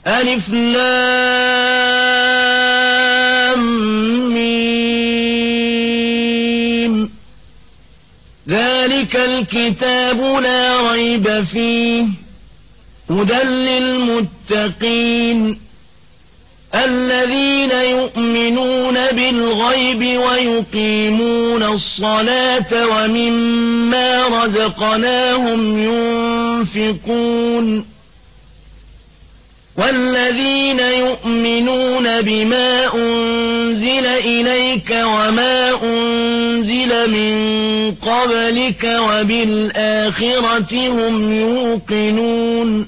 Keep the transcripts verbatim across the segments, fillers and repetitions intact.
ألف لام ميم ذلك الكتاب لا ريب فيه هدى للمتقين الذين يؤمنون بالغيب ويقيمون الصلاة ومما رزقناهم ينفقون والذين يؤمنون بما أنزل إليك وما أنزل من قبلك وبالآخرة هم يوقنون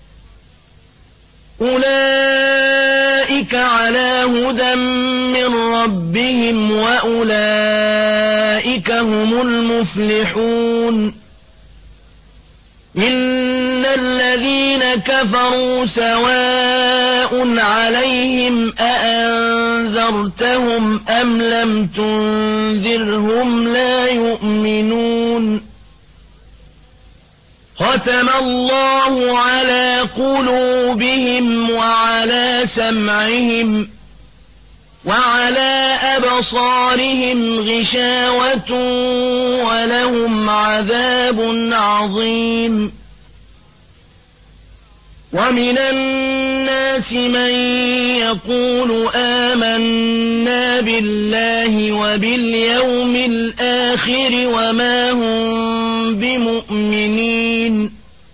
أولئك على هدى من ربهم وأولئك هم المفلحون إن الذين كفروا سواء عليهم أأنذرتهم أم لم تنذرهم لا يؤمنون ختم الله على قلوبهم وعلى سمعهم وعلى أبصارهم غشاوة ولهم عذاب عظيم ومن الناس من يقول آمنا بالله وباليوم الآخر وما هم بمؤمنين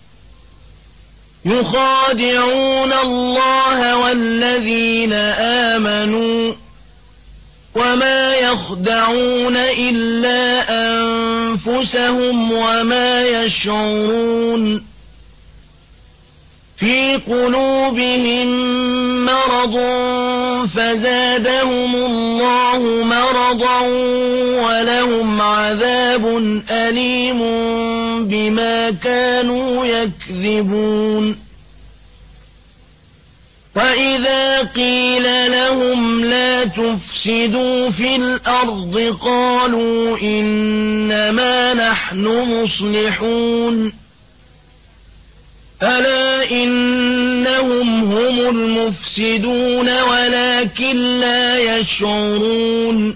يخادعون الله والذين آمنوا وما يخدعون إلا أنفسهم وما يشعرون في قلوبهم مرض فزادهم الله مرضا ولهم عذاب أليم بما كانوا يكذبون وإذا قيل لهم لا تفسدوا في الأرض قالوا إنما نحن مصلحون ألا إنهم هم المفسدون ولكن لا يشعرون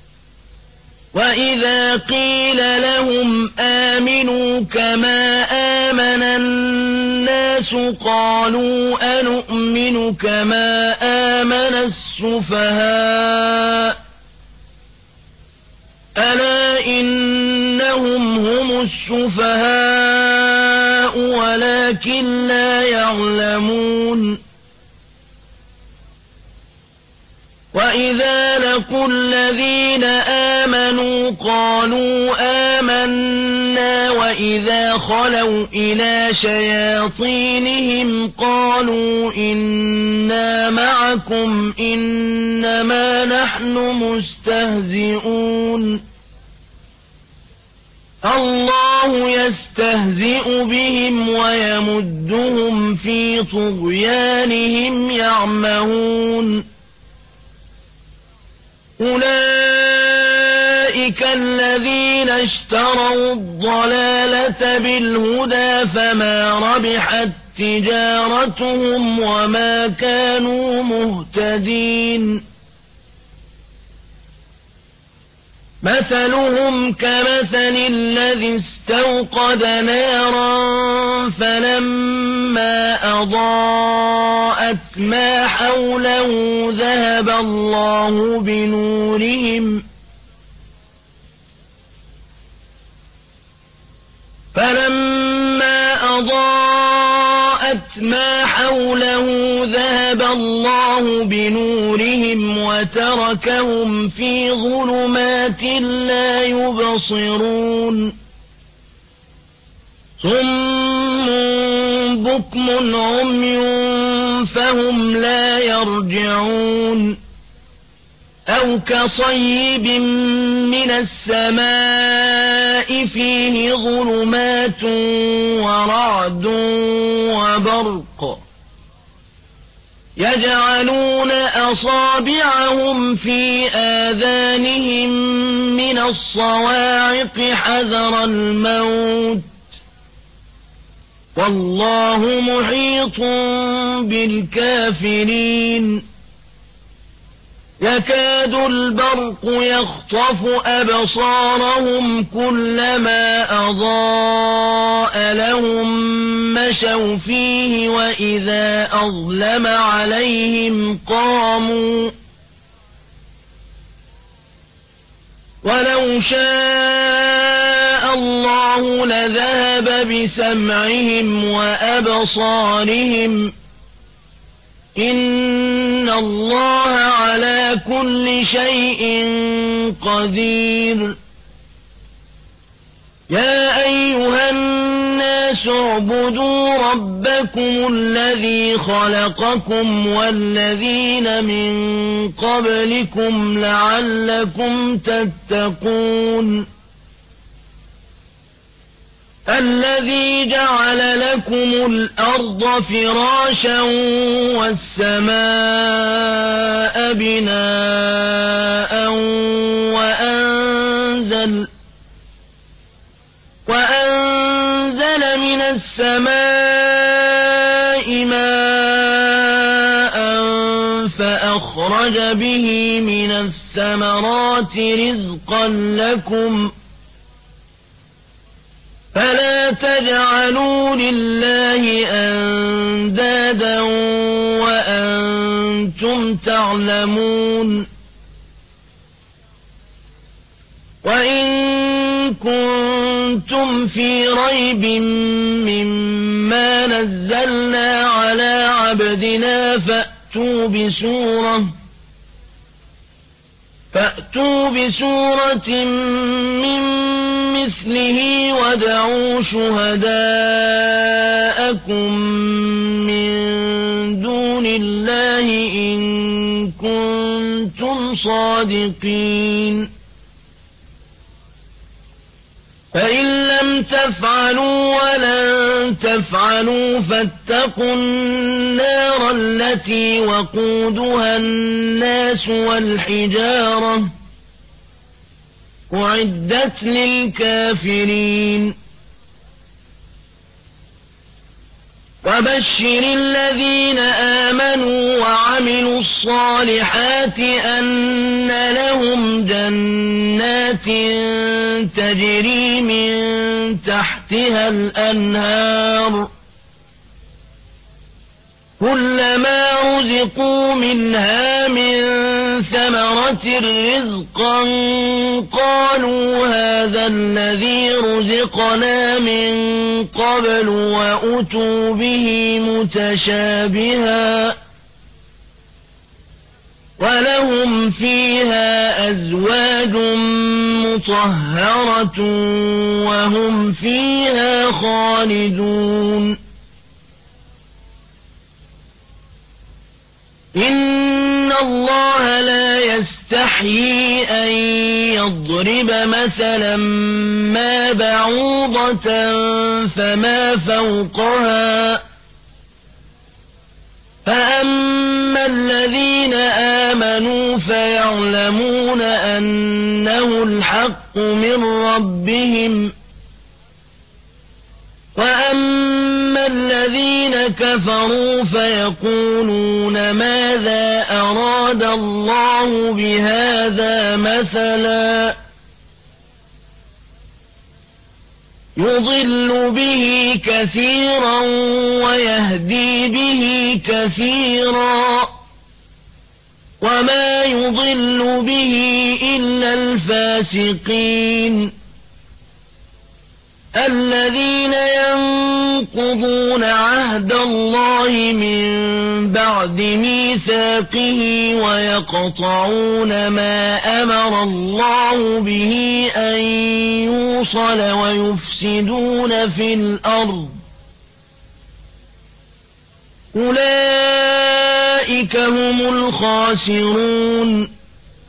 وإذا قيل لهم آمنوا كما آمن الناس قالوا أنؤمن كما آمن السفهاء ألا إنهم هم السفهاء ولكن لا يعلمون وإذا لقوا الذين آمنوا قالوا آمنا وإذا خلوا إلى شياطينهم قالوا إنا معكم إنما نحن مستهزئون الله يستهزئ بهم ويمدهم في طغيانهم يعمهون أولئك الذين اشتروا الضلالة بالهدى فما ربحت تجارتهم وما كانوا مهتدين مثلهم كمثل الذي استوقد نارا فلما أضاءت ما حوله ذهب الله بنورهم فلما أضاءت ما حوله ذهب الله بنورهم وتركهم في ظلمات لا يبصرون صم بكم عمي فهم لا يرجعون أو كصيب من السماء فيه ظلمات ورعد وبرق يجعلون أصابعهم في آذانهم من الصواعق حذر الموت والله محيط بالكافرين يكاد البرق يخطف أبصارهم كلما أضاء لهم مشوا فيه وإذا أظلم عليهم قاموا ولو شاء الله لذهب بسمعهم وأبصارهم إن الله على كل شيء قدير يا أيها الناس اعبدوا ربكم الذي خلقكم والذين من قبلكم لعلكم تتقون الذي جعل لكم الأرض فراشا والسماء بناء وأنزل وأنزل من السماء ماء فأخرج به من الثمرات رزقا لكم فلا تجعلوا لله أندادا وأنتم تعلمون وإن كنتم في ريب مما نزلنا على عبدنا فأتوا بسورة فأتوا بسورة من مثله وادعوا شهداءكم من دون الله إن كنتم صادقين فإن لم تفعلوا ولن تفعلوا فاتقوا النار التي وقودها الناس والحجارة أعدت للكافرين وبشر الذين آمنوا وعملوا الصالحات أن لهم جنات تجري من تحتها الأنهار كلما رزقوا منها من ثمرة رزقا قالوا هذا الذي رزقنا من قبل وأتوا به متشابها ولهم فيها أزواج مطهرة وهم فيها خالدون إن الله لا يستحيي أن يضرب مثلا ما بعوضة فما فوقها فأما الذين آمنوا فيعلمون أنه الحق من ربهم وأما الذين كفروا فيقولون ماذا أراد الله بهذا مثلا يضل به كثيرا ويهدي به كثيرا وما يضل به إلا الفاسقين الذين ينقضون عهد الله من بعد ميثاقه ويقطعون ما أمر الله به أن يوصل ويفسدون في الأرض أولئك هم الخاسرون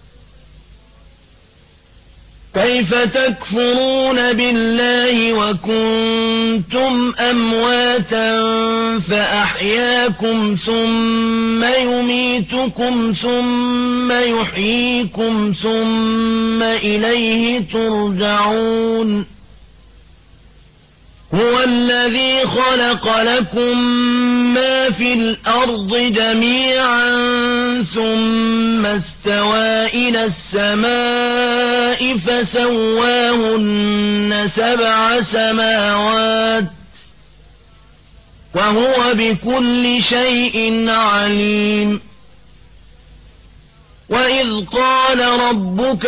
كيف تكفرون بالله وكنتم أمواتا فأحياكم ثم يميتكم ثم يحييكم ثم إليه ترجعون هو الذي خلق لكم ما في الأرض جميعا ثم استوى إلى السماء فسواهن سبع سماوات وهو بكل شيء عليم وإذ قال ربك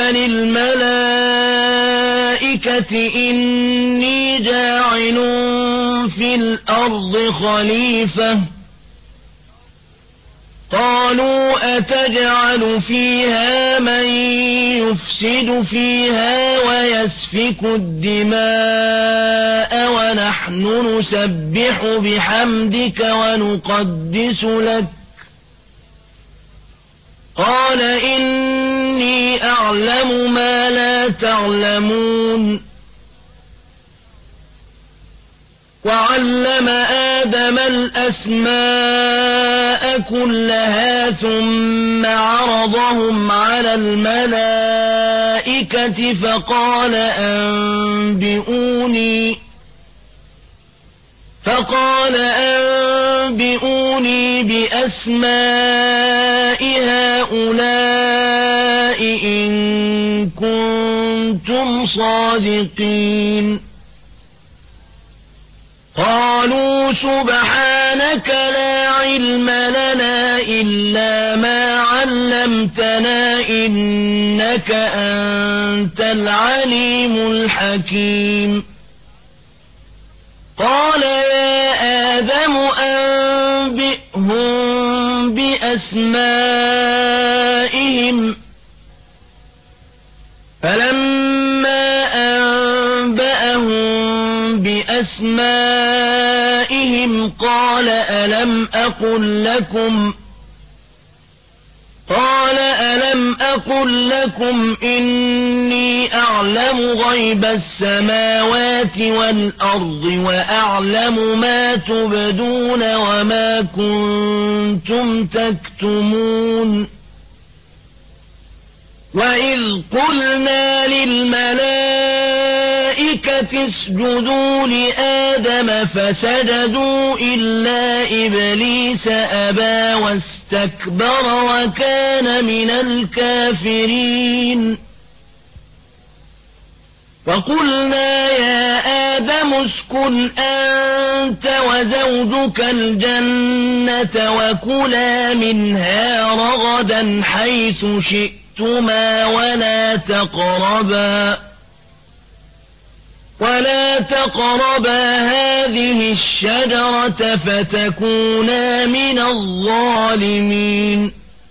للملائكة إني جاعل في الأرض خليفة قالوا أتجعل فيها من يفسد فيها ويسفك الدماء ونحن نسبح بحمدك ونقدس لك قال إني أعلم ما لا تعلمون وعلم آدم الأسماء كلها ثم عرضهم على الملائكة فقال أنبئوني فقال أنبئوني بأسماء هؤلاء إن كنتم صادقين قالوا سبحانك لا علم لنا إلا ما علمتنا إنك أنت العليم الحكيم قال يا آدم أنبئهم بأسمائهم فلما أنبأهم بأسمائهم قال ألم أقل لكم قال ألم أقل لكم إني أعلم غيب السماوات والأرض وأعلم ما تبدون وما كنتم تكتمون وإذ قلنا للملائكة اسجدوا لآدم فسجدوا إلا إبليس أبى واستكبر وكان من الكافرين وقلنا يا آدم اسكن أنت وزوجك الجنة وكلا منها رغدا حيث شئتما ولا تقربا ولا تقربا هذه الشجرة فتكونا من الظالمين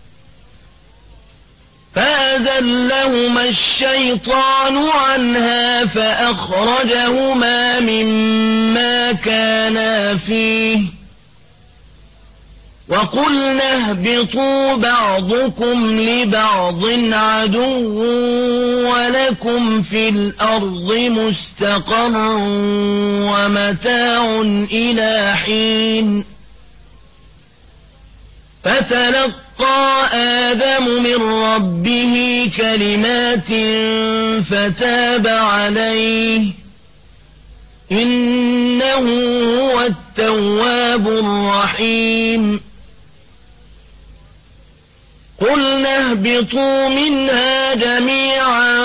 فأزلهما الشيطان عنها فأخرجهما مما كانا فيه وقلنا اهبطوا بعضكم لبعض عدو ولكم في الأرض مستقر ومتاع إلى حين فتلقى آدم من ربه كلمات فتاب عليه إنه هو التواب الرحيم قلنا اهبطوا منها جميعا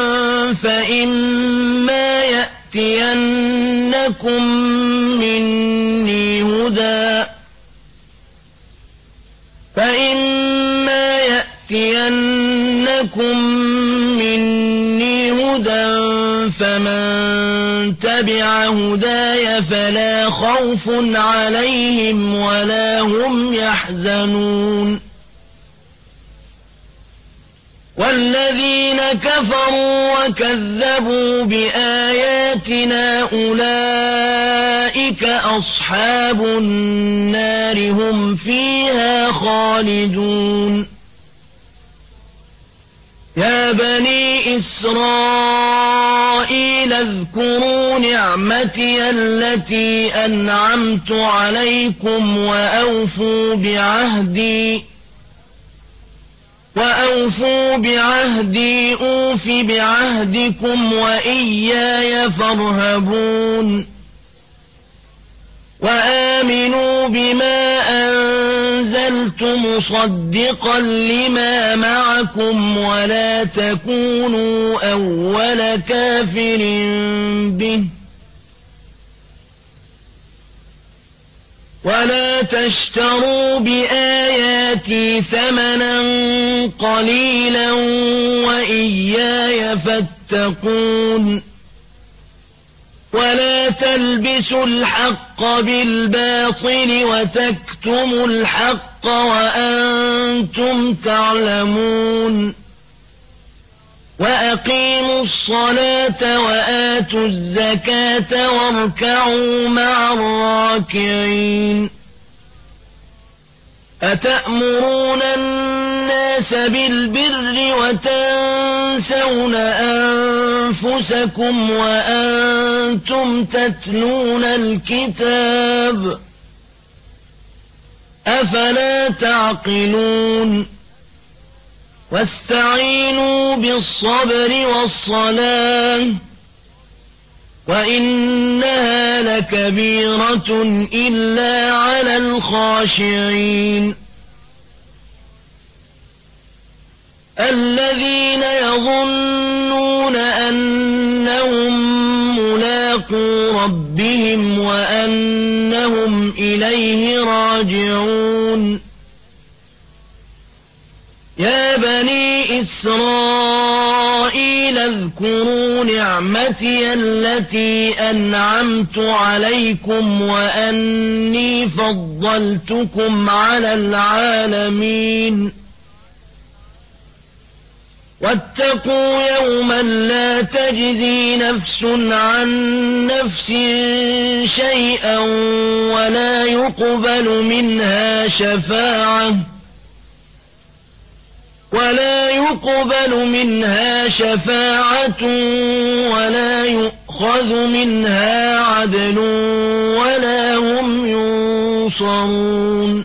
فإما يأتينكم مني هدى فإما يأتينكم مني هدى فمن تبع هداي فلا خوف عليهم ولا هم يحزنون والذين كفروا وكذبوا بآياتنا أولئك أصحاب النار هم فيها خالدون يا بني إسرائيل اذكروا نعمتي التي أنعمت عليكم وأوفوا بعهدي وأوفوا بعهدي أوف بعهدكم وإياي فارهبون وآمنوا بما أنزلت مصدقا لما معكم ولا تكونوا أول كافر به ولا تشتروا بآياتي ثمنا قليلا وإياي فاتقون ولا تلبسوا الحق بالباطل وتكتموا الحق وأنتم تعلمون وأقيموا الصلاة وآتوا الزكاة واركعوا مع الراكعين أتأمرون الناس بالبر وتنسون أنفسكم وأنتم تتلون الكتاب أفلا تعقلون واستعينوا بالصبر والصلاة وإنها لكبيرة إلا على الخاشعين الذين يظنون أنهم ملاقو ربهم وأنهم إليه راجعون يا بني إسرائيل اذكروا نعمتي التي أنعمت عليكم وأني فضلتكم على العالمين واتقوا يوما لا تجزي نفس عن نفس شيئا ولا يقبل منها شفاعة ولا يقبل منها شفاعة ولا يؤخذ منها عدل ولا هم ينصرون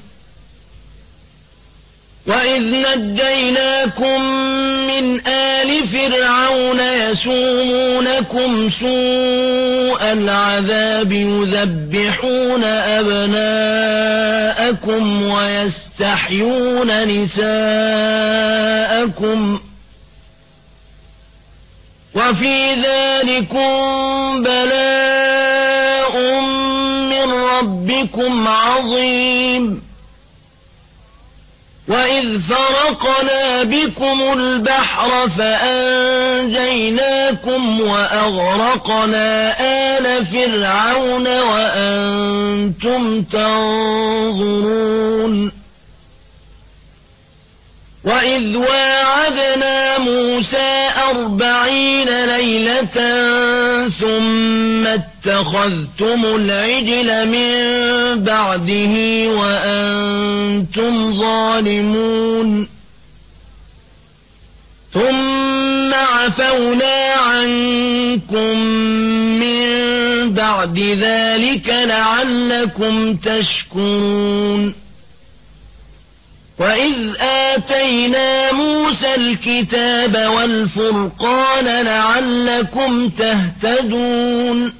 وإذ نجيناكم من آل فرعون يسومونكم سوء العذاب يذبحون أبناءكم ويستحيون نساءكم وفي ذلكم بلاء من ربكم عظيم وإذ فرقنا بكم البحر فأنجيناكم وأغرقنا آل فرعون وأنتم تنظرون وإذ واعدنا موسى أربعين ليلة ثم اتخذتم العجل من بعده وأنتم ظالمون ثم عفونا عنكم من بعد ذلك لعلكم تشكرون وإذ آتينا موسى الكتاب والفرقان لعلكم تهتدون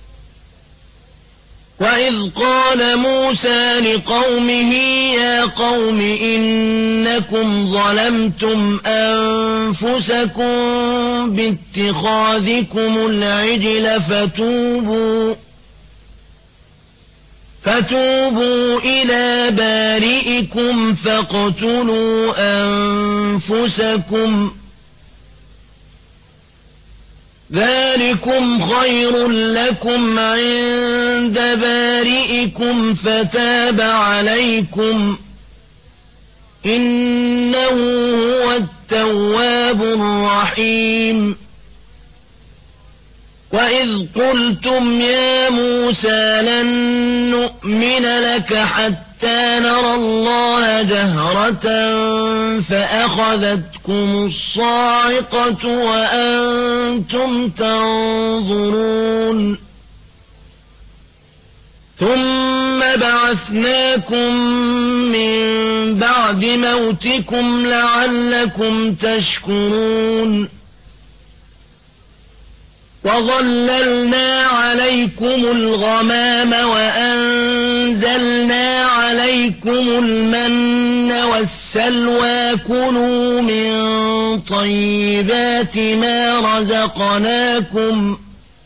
وإذ قال موسى لقومه يا قوم إنكم ظلمتم أنفسكم باتخاذكم العجل فتوبوا فتوبوا إلى بارئكم فاقتلوا أنفسكم ذلكم خير لكم عند بارئكم فتاب عليكم إنه هو التواب الرحيم وإذ قلتم يا موسى لن نؤمن لك حتى نرى الله جهرة فأخذتكم الصاعقة وأنتم تنظرون ثم بعثناكم من بعد موتكم لعلكم تشكرون وَظَلَّلْنَا عَلَيْكُمُ الْغَمَامَ وَأَنزَلْنَا عَلَيْكُمُ الْمَنَّ وَالسَّلْوَىٰ كُلُوا مِن طَيِّبَاتِ مَا رَزَقْنَاكُمْ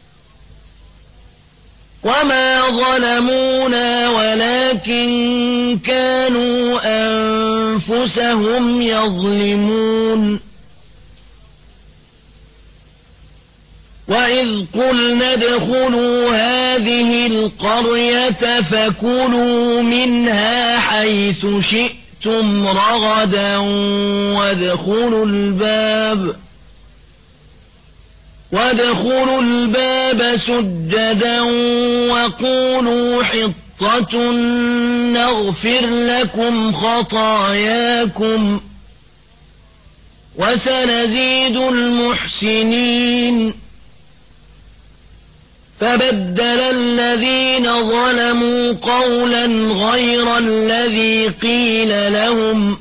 وَمَا ظَلَمُونَا وَلَٰكِن كَانُوا أَنفُسَهُمْ يَظْلِمُونَ وَإِذْ قُلْنَا ادْخُلُوا هَٰذِهِ الْقَرْيَةَ فَكُلُوا مِنْهَا حَيْثُ شِئْتُمْ رَغَدًا وَادْخُلُوا الْبَابَ وَادْخُلُوا الْبَابَ سُجَّدًا وَقُولُوا حِطَّةٌ نَّغْفِرْ لَكُمْ خَطَايَاكُمْ وَسَنَزِيدُ الْمُحْسِنِينَ فَبَدَّلَ الَّذِينَ ظَلَمُوا قَوْلًا غَيْرَ الَّذِي قِيلَ لَهُمْ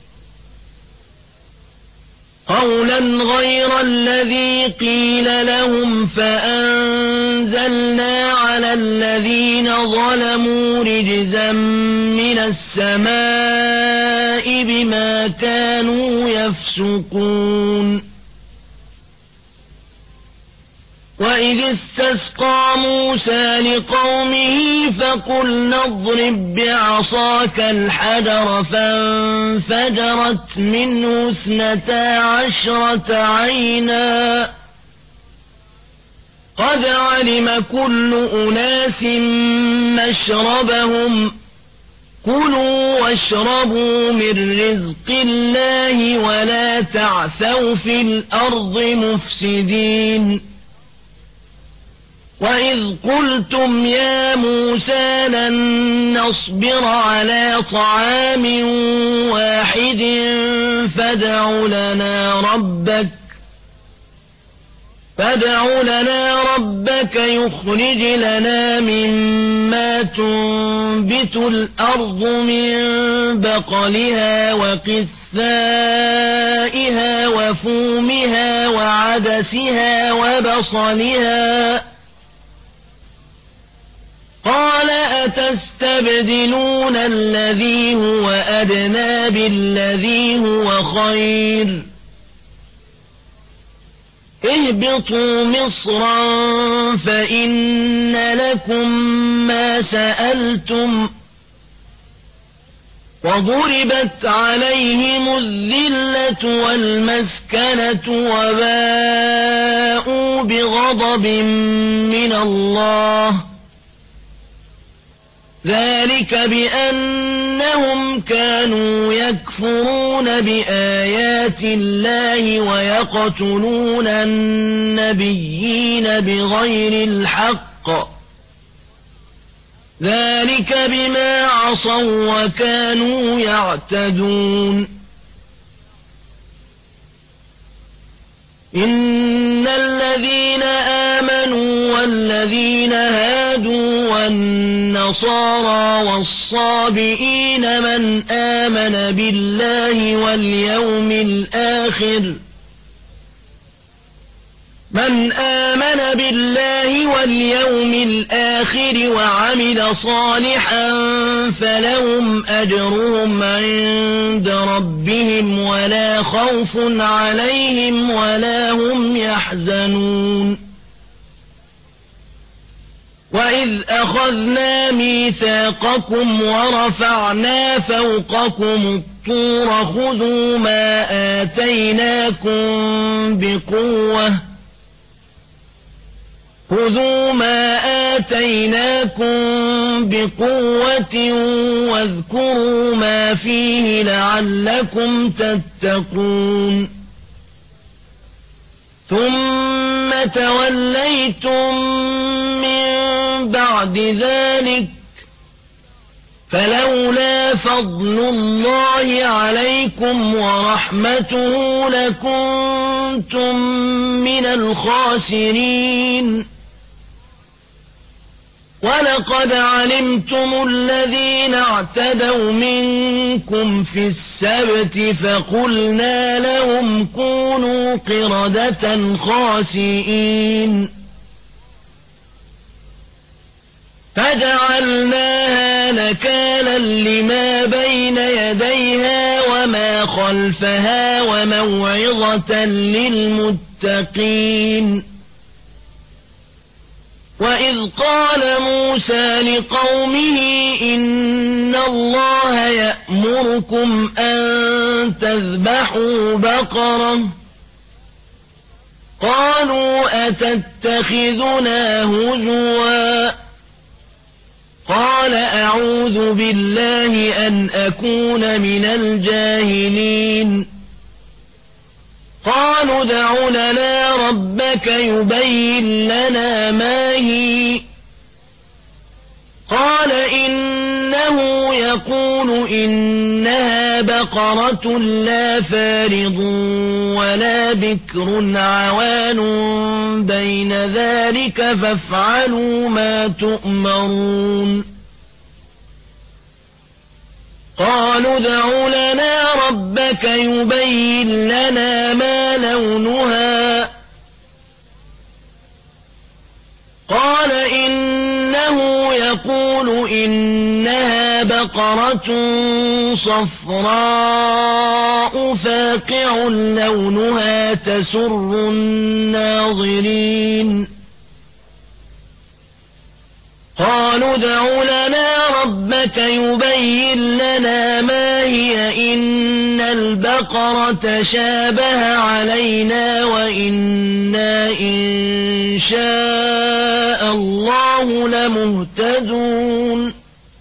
قَوْلًا غَيْرَ الَّذِي قِيلَ لَهُمْ فَأَنزَلْنَا عَلَى الَّذِينَ ظَلَمُوا رِجْزًا مِّنَ السَّمَاءِ بِمَا كَانُوا يَفْسُقُونَ وَإِذِ اسْتَسْقَىٰ مُوسَىٰ لِقَوْمِهِ فَقُلْنَا اضْرِب بِّعَصَاكَ الْحَجَرَ فَانفَجَرَتْ مِنْهُ اثْنَتَا عَشْرَةَ عَيْنًا قَدْ عَلِمَ كُلُّ أُنَاسٍ مَّشْرَبَهُمْ كُلُوا وَاشْرَبُوا مِن رِّزْقِ اللَّهِ وَلَا تَعْثَوْا فِي الْأَرْضِ مُفْسِدِينَ وَإِذْ قُلْتُمْ يَا مُوسَىٰ لَن نَّصْبِرَ عَلَىٰ طَعَامٍ وَاحِدٍ فَادْعُ لَنَا رَبَّكَ فَادْعُ لَنَا رَبَّكَ يُخْرِجْ لَنَا مِمَّا تُنبِتُ الْأَرْضُ مِن بَقَلِهَا وَقِثَّائِهَا وَفُومِهَا وَعَدَسِهَا وَبَصَلِهَا قَالَ أَتَسْتَبْدِلُونَ الَّذِي هُوَ أَدْنَىٰ بِالَّذِي هُوَ خَيْرٌ اهْبِطُوا مِصْرًا فَإِنَّ لَكُم مَّا سَأَلْتُمْ وَضُرِبَتْ عَلَيْهِمُ الذِّلَّةُ وَالْمَسْكَنَةُ وَبَاءُوا بِغَضَبٍ مِّنَ اللَّهِ ذَٰلِكَ بِأَنَّهُمْ كَانُوا يَكْفُرُونَ بِآيَاتِ اللَّهِ وَيَقْتُلُونَ النَّبِيِّينَ بِغَيْرِ الْحَقِّ ذَٰلِكَ بِمَا عَصَوا وَّكَانُوا يَعْتَدُونَ إِنَّ الَّذِينَ آمَنُوا وَالَّذِينَ هَادُوا وَالنَّصَارَىٰ وَالصَّابِئِينَ مَنْ آمَنَ بِاللَّهِ وَالْيَوْمِ الْآخِرِ مَنْ آمَنَ بِاللَّهِ وَالْيَوْمِ الْآخِرِ وَعَمِلَ صَالِحًا فَلَهُمْ أَجْرُهُمْ عِندَ رَبِّهِمْ وَلَا خَوْفٌ عَلَيْهِمْ وَلَا هُمْ يَحْزَنُونَ وَإِذْ أَخَذْنَا مِيثَاقَكُمْ وَرَفَعْنَا فَوْقَكُمُ الطُّورَ خُذُوا مَا آتَيْنَاكُم بِقُوَّةٍ خُذُوا مَا آتَيْنَاكُم بِقُوَّةٍ وَاذْكُرُوا مَا فِيهِ لَعَلَّكُمْ تَتَّقُونَ ثُمَّ تَوَلَّيْتُم مِّن بَعْدِ ذَٰلِكَ فَلَوْلَا فَضْلُ اللَّهِ عَلَيْكُمْ وَرَحْمَتُهُ لَكُنتُم مِّنَ الْخَاسِرِينَ وَلَقَدْ عَلِمْتُمُ الَّذِينَ اعْتَدَوْا مِنكُمْ فِي السَّبْتِ فَقُلْنَا لَهُمْ كُونُوا قِرَدَةً خَاسِئِينَ فجعلناها نكالا لما بين يديها وما خلفها وموعظة للمتقين. وإذ قال موسى لقومه إن الله يأمركم أن تذبحوا بقرة قالوا أتتخذنا هزوا قال أعوذ بالله أن أكون من الجاهلين. قالوا ادع لنا ربك يبين لنا ما هي قال إنه يقول إنها بقرة لا فارض ولا بكر عوان بين ذلك فافعلوا ما تؤمرون. قالوا ادع لنا ربك يبين لنا ما لونها قال إنه يقول إنها بقرة صفراء فاقع لونها تسر الناظرين. قالوا ادع لنا ربك يبين لنا ما هي إن البقرة شابه علينا وإنا إن شاء الله لمهتدون.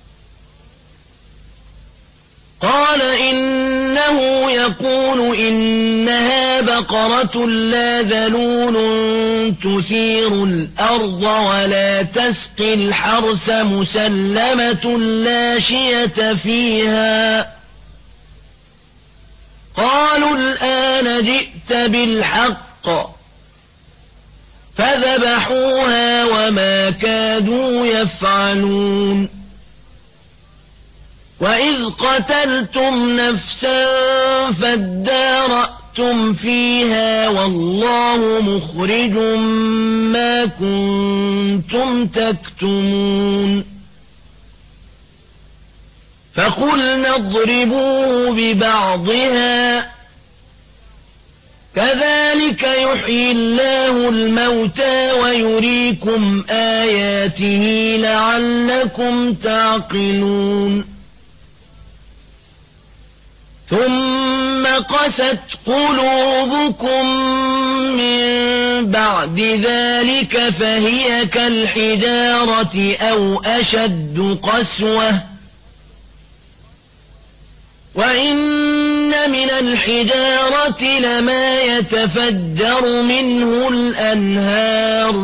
قال إنه يقول إنها بقرة لا ذلول تثير الأرض ولا تسقي الحرث مسلمة لا شية فيها. قالوا الآن جئت بالحق فذبحوها وما كادوا يفعلون. وإذ قتلتم نفسا فادارأتم فيها والله مخرج ما كنتم تكتمون. فقلنا اضربوه ببعضها كذلك يحيي الله الموتى ويريكم آياته لعلكم تعقلون. ثم قست قلوبكم من بعد ذلك فهي كالحجارة أو أشد قسوة وإن من الحجارة لما يتفجر منه الأنهار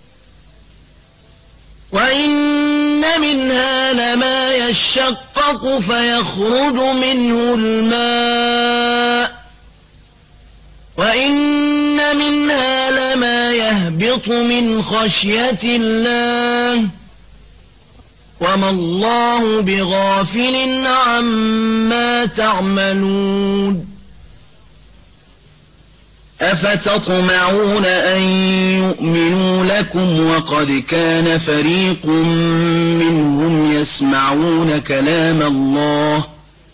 وإن منها لما يشقق فيخرج منه الماء وإن منها لما يهبط من خشية الله وما الله بغافل عما تعملون. أفتطمعون أن يؤمنوا لكم وقد كان فريق منهم يسمعون كلام الله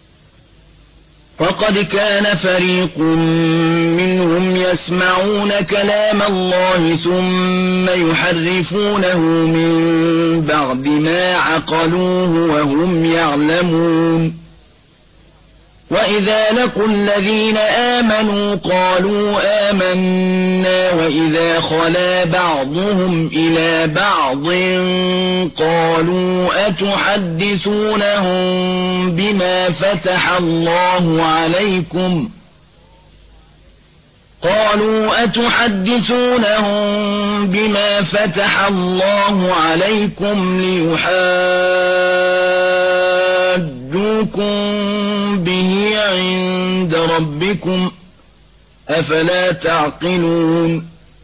وقد كان فريق منهم يسمعون كلام الله ثم يحرفونه من بعد ما عقلوه وهم يعلمون. وإذا لقوا الذين آمنوا قالوا آمنا وإذا خلا بعضهم إلى بعض قالوا أتحدثونهم بما فتح الله عليكم قالوا أتحدثونهم بما فتح الله عليكم ليحاجوكم به عند ربكم أفلا تعقلون.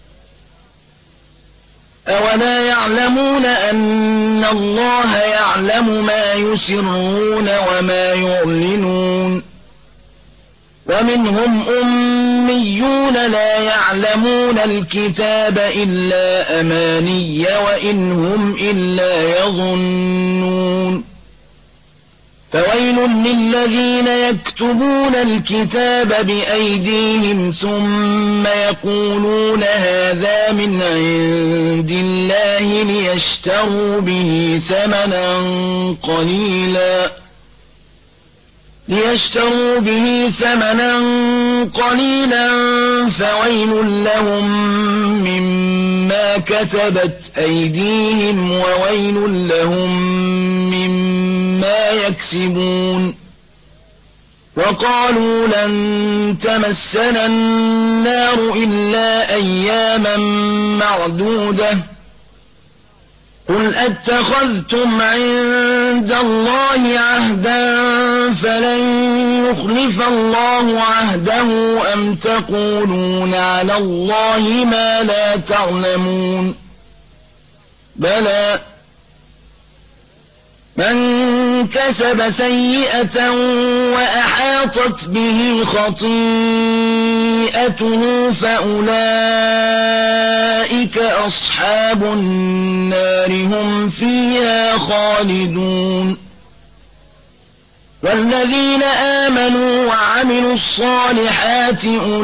أولا يعلمون أن الله يعلم ما يسرون وما يعلنون ومنهم أميون لا يعلمون الكتاب إلا أماني وإن هم إلا يظنون فويل للذين يكتبون الكتاب بأيديهم ثم يقولون هذا من عند الله ليشتروا به ثمنا قليلا ليشتروا به ثمنا قليلا فويل لهم مما كتبت أيديهم وويل لهم مما يكسبون وقالوا لن تمسنا النار إلا أياما معدودة قل أتخذتم عند الله عهدا فلن يخلف الله عهده أم تقولون على الله ما لا تعلمون بلى من كسب سيئة وأحاطت به خطيئته فأولئك أصحاب النار هم فيها خالدون والذين آمنوا وعملوا الصالحات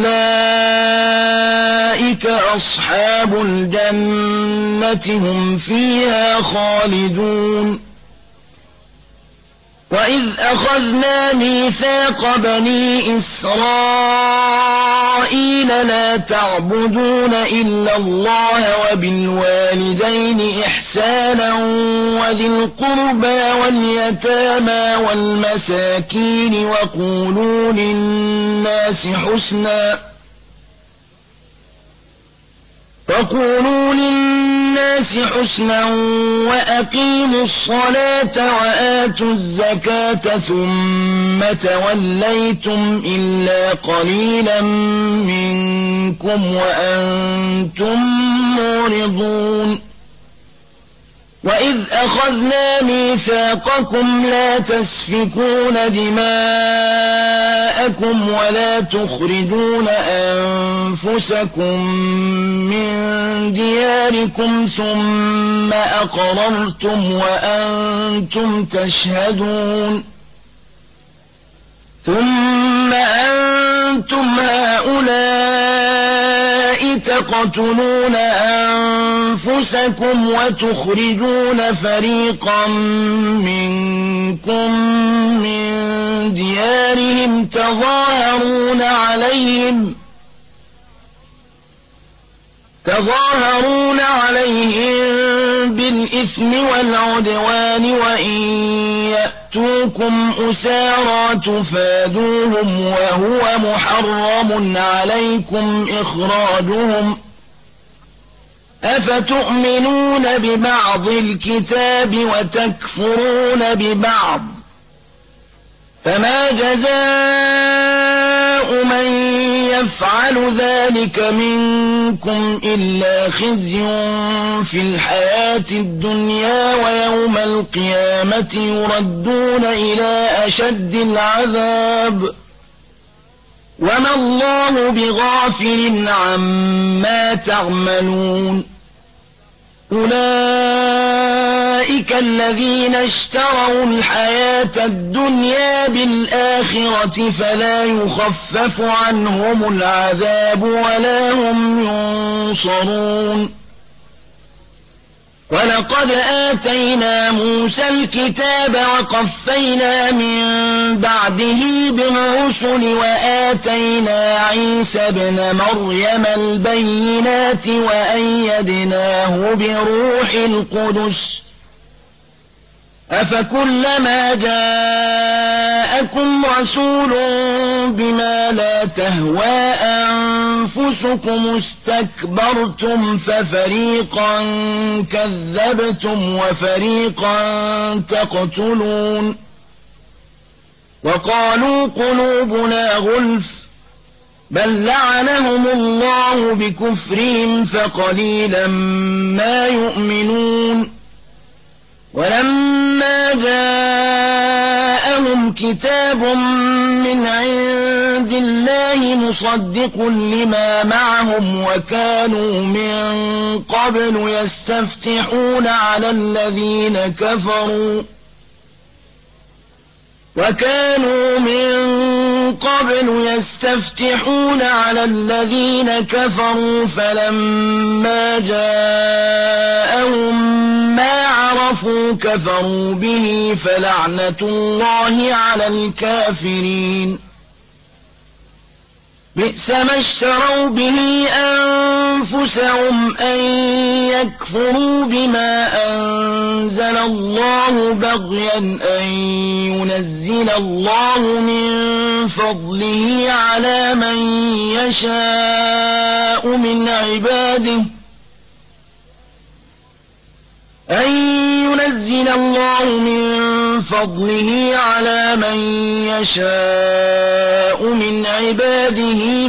أولئك أصحاب الجنة هم فيها خالدون وإذ أخذنا ميثاق بني إسرائيل لا تعبدون إلا الله وبالوالدين إحسانا وذي القربى واليتامى والمساكين وقولوا للناس حسنا وقولوا للناس حسنا وأقيموا الصلاة وآتوا الزكاة ثم توليتم إلا قليلا منكم وأنتم معرضون وإذ أخذنا ميثاقكم لا تسفكون دماءكم ولا تخرجون أنفسكم من دياركم ثم أقررتم وأنتم تشهدون ثم أنتم هؤلاء تقتلون أنفسكم وتخرجون فريقا منكم من ديارهم تظاهرون عليهم تظاهرون عليهم بالإثم والعدوان وإن يأتوكم أسارى تفادوهم وهو محرم عليكم إخراجهم أفتؤمنون ببعض الكتاب وتكفرون ببعض فما جزاء من يفعل ذلك منكم إلا خزي في الحياة الدنيا ويوم القيامة يردون إلى أشد العذاب وما الله بغافل عما تعملون أولئك الذين اشتروا الحياة الدنيا بالآخرة فلا يخفف عنهم العذاب ولا هم ينصرون ولقد آتينا موسى الكتاب وقفينا من بعده بالرسل وآتينا عيسى ابن مريم البينات وأيدناه بروح القدس أفكلما جاءكم رسول بما لا تهوى أنفسكم استكبرتم ففريقا كذبتم وفريقا تقتلون وقالوا قلوبنا غلف بل لعنهم الله بكفرهم فقليلا ما يؤمنون ولما جاءهم كتاب من عند الله الله مصدق لما معهم وكانوا من قبل يستفتحون على الذين كفروا وكانوا من قبل يستفتحون على الذين كفروا فلما جاءهم ما عرفوا كفروا به فلعنة الله على الكافرين بئس ما اشتروا به أنفسهم أن يكفروا بما أنزل الله بغيا أن ينزل الله من فضله على من يشاء من عباده أن ينزل الله من فضله على من يشاء من عباده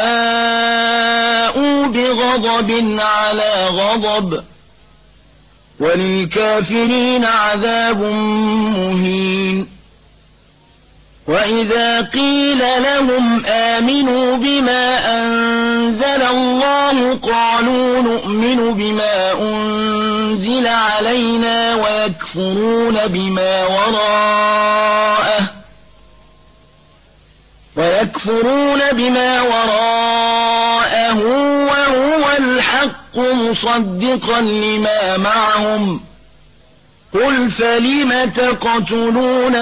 فباءوا بغضب على غضب وللكافرين عذاب مهين وإذا قيل لهم آمنوا بما أنزل الله قالوا نؤمن بما أنزل علينا ويكفرون بما وراءه ويكفرون بما وراءه وهو الحق مصدقا لما معهم قل فلم تقتلون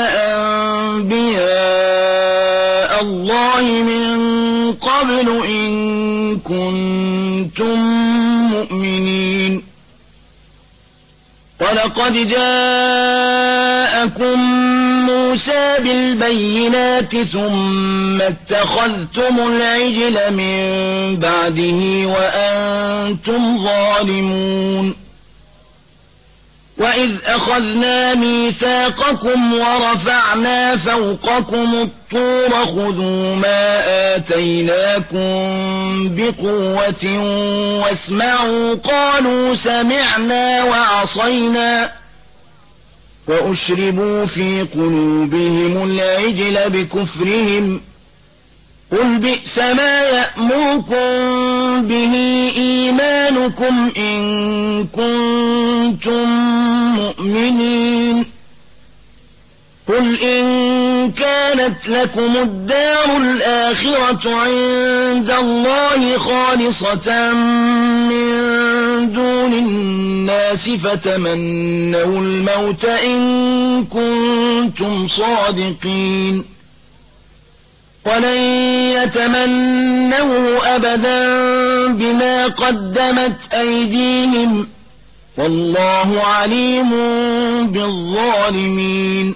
أنبياء الله من قبل إن كنتم مؤمنين ولقد جاءكم موسى بالبينات ثم اتخذتم العجل من بعده وأنتم ظالمون وإذ أخذنا ميثاقكم ورفعنا فوقكم الطور خذوا ما آتيناكم بقوة واسمعوا قالوا سمعنا وعصينا وأشربوا في قلوبهم العجل بكفرهم قل بئس ما يأمركم به إيمانكم إن كنتم مؤمنين قل إن كانت لكم الدار الآخرة عند الله خالصة من دون الناس فتمنوا الموت إن كنتم صادقين ولن يتمنوه أبدا بما قدمت أيديهم والله عليم بالظالمين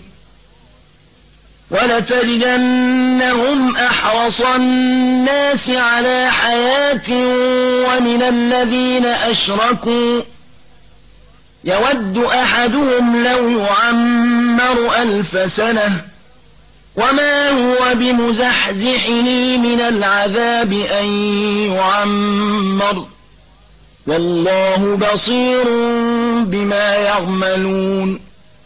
ولتجدنهم أحرص الناس على حياة ومن الذين أشركوا يود أحدهم لو يعمر ألف سنة وما هو بمزحزحه من العذاب أن يعمر والله بصير بما يعملون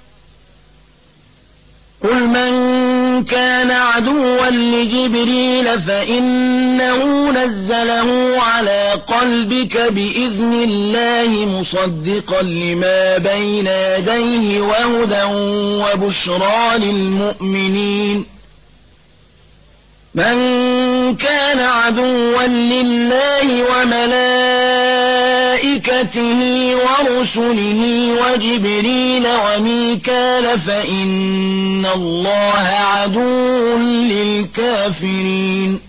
قل من كان عدوا لجبريل فإنه نزله على قلبك بإذن الله مصدقا لما بين يديه وهدى وبشرى للمؤمنين من كان عدوا لله وملائكته ورسله وجبريل وميكال فإن الله عدو للكافرين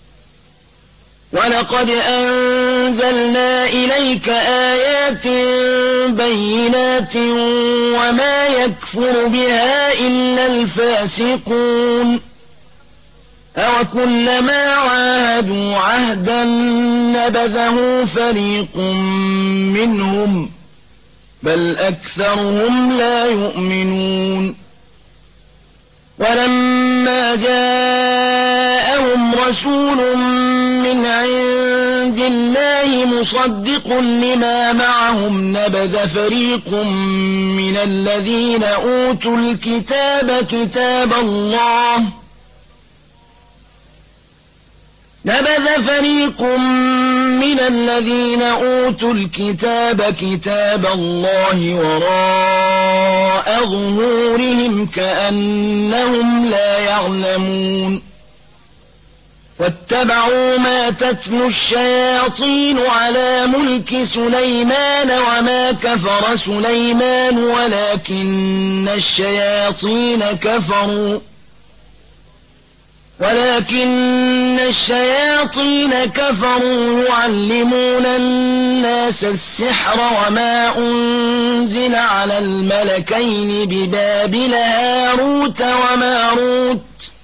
ولقد أنزلنا إليك آيات بينات وما يكفر بها إلا الفاسقون أَوَكُلَّمَا عَاهَدُوا عَهْدًا نَبَذَهُ فَرِيقٌ مِّنْهُمْ بَلْ أَكْثَرُهُمْ لَا يُؤْمِنُونَ وَلَمَّا جَاءَهُمْ رَسُولٌ مِّنْ عِندِ اللَّهِ مُصَدِّقٌ لِّمَا مَعَهُمْ نَبَذَ فَرِيقٌ مِّنَ الَّذِينَ أُوتُوا الْكِتَابَ كِتَابَ اللَّهِ نبذ فريق من الذين أوتوا الكتاب كتاب الله وراء ظهورهم كأنهم لا يعلمون واتبعوا ما تتلو الشياطين على ملك سليمان وما كفر سليمان ولكن الشياطين كفروا ولكن الشياطين كفروا يعلمون الناس السحر وما أنزل على الملكين ببابل هاروت وماروت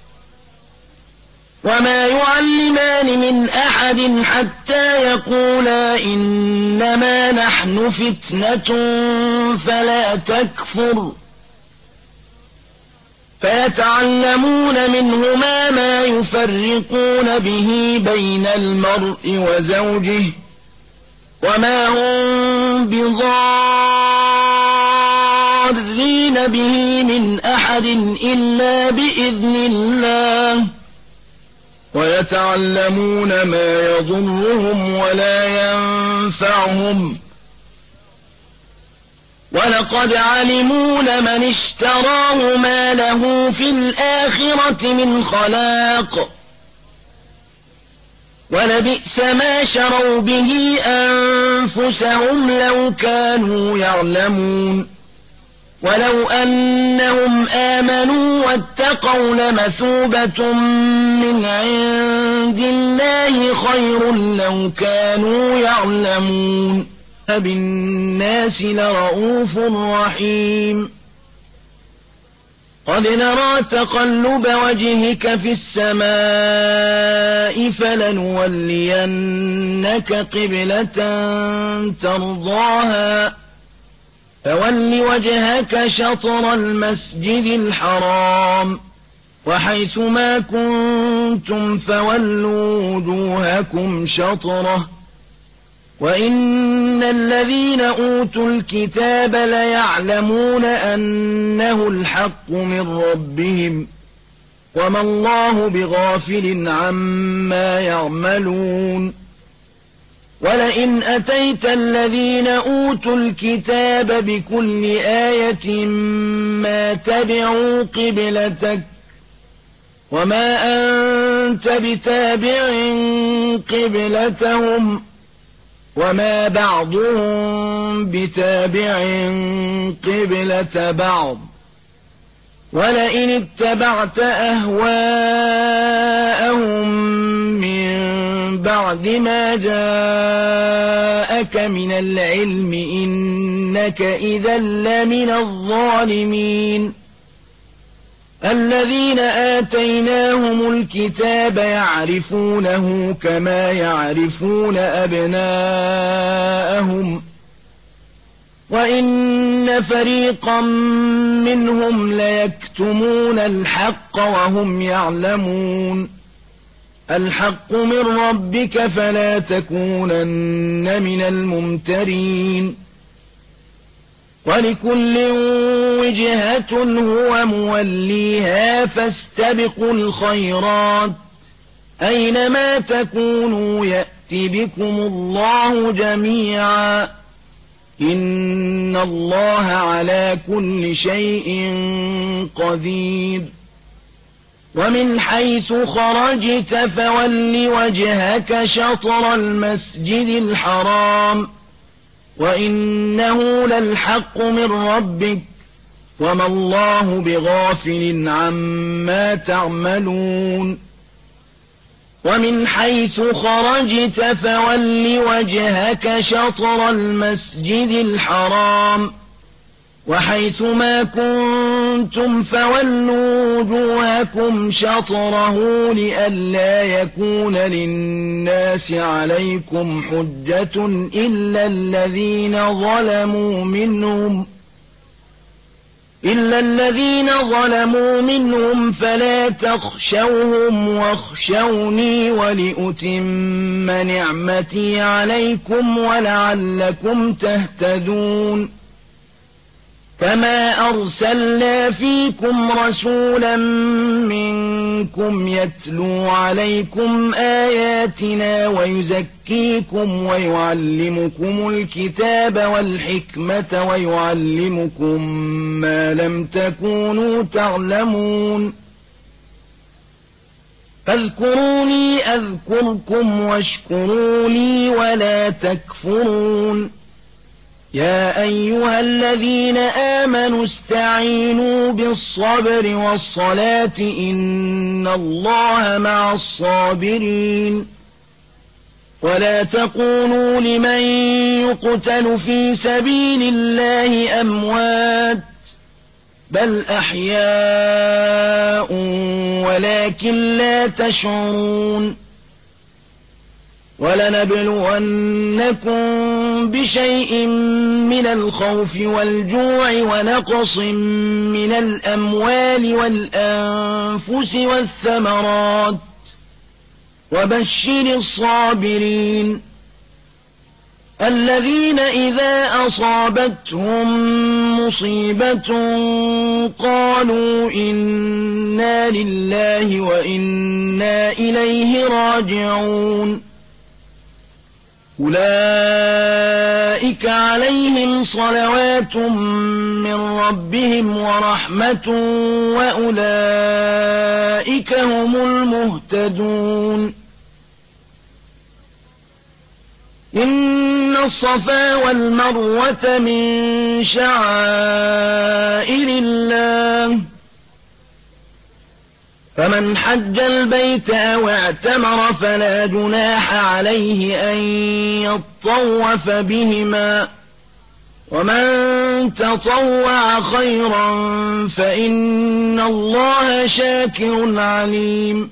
وما يعلمان من أحد حتى يقولا إنما نحن فتنة فلا تكفر فيتعلمون منهما ما يفرقون به بين المرء وزوجه وما هم بضارين به من أحد إلا بإذن الله ويتعلمون ما يضرهم ولا ينفعهم ولقد علموا لمن اشتراه ما له في الآخرة من خلاق ولبئس ما شروا به أنفسهم لو كانوا يعلمون ولو أنهم آمنوا واتقوا لمثوبة من عند الله خير لو كانوا يعلمون بالناس لرؤوف رحيم قد نرى تقلب وجهك في السماء فلنولينك قبلة ترضاها فول وجهك شطر المسجد الحرام وحيث ما كنتم فولوا وجوهكم شطره وإن الذين أوتوا الكتاب ليعلمون أنه الحق من ربهم وما الله بغافل عما يعملون ولئن أتيت الذين أوتوا الكتاب بكل آية ما تبعوا قبلتك وما أنت بتابع قبلتهم وما بعضهم بتابع قبلة بعض ولئن اتبعت أهواءهم من بعد ما جاءك من العلم إنك إذا لمن الظالمين الذين آتيناهم الكتاب يعرفونه كما يعرفون أبناءهم وإن فريقا منهم ليكتمون الحق وهم يعلمون الحق من ربك فلا تكونن من الممترين ولكل وجهة هو موليها فاستبقوا الخيرات أينما تكونوا يأت بكم الله جميعا إن الله على كل شيء قدير ومن حيث خرجت فول وجهك شطر المسجد الحرام وإنه للحق من ربك وما الله بغافل عما تعملون ومن حيث خرجت فول وجهك شطر المسجد الحرام وحيث ما كنتم فولوا وجوهكم شطره لئلا يكون للناس عليكم حجة إلا الذين ظلموا منهم إلا الذين ظلموا منهم فلا تخشوهم واخشوني ولأتم نعمتي عليكم ولعلكم تهتدون كما أرسلنا فيكم رسولا منكم يتلو عليكم آياتنا ويزكيكم ويعلمكم الكتاب والحكمة ويعلمكم ما لم تكونوا تعلمون فاذكروني أذكركم واشكروا لي ولا تكفرون يا أيها الذين آمنوا استعينوا بالصبر والصلاة إن الله مع الصابرين ولا تقولوا لمن يقتل في سبيل الله أموات بل أحياء ولكن لا تشعرون ولنبلونكم بشيء من الخوف والجوع ونقص من الأموال والأنفس والثمرات وبشر الصابرين الذين إذا أصابتهم مصيبة قالوا إنا لله وإنا إليه راجعون أولئك عليهم صلوات من ربهم ورحمة وأولئك هم المهتدون إن الصفا والمروة من شعائر الله فمن حج البيت أو اعتمر فلا جناح عليه أن يطوف بهما ومن تطوع خيرا فإن الله شاكر عليم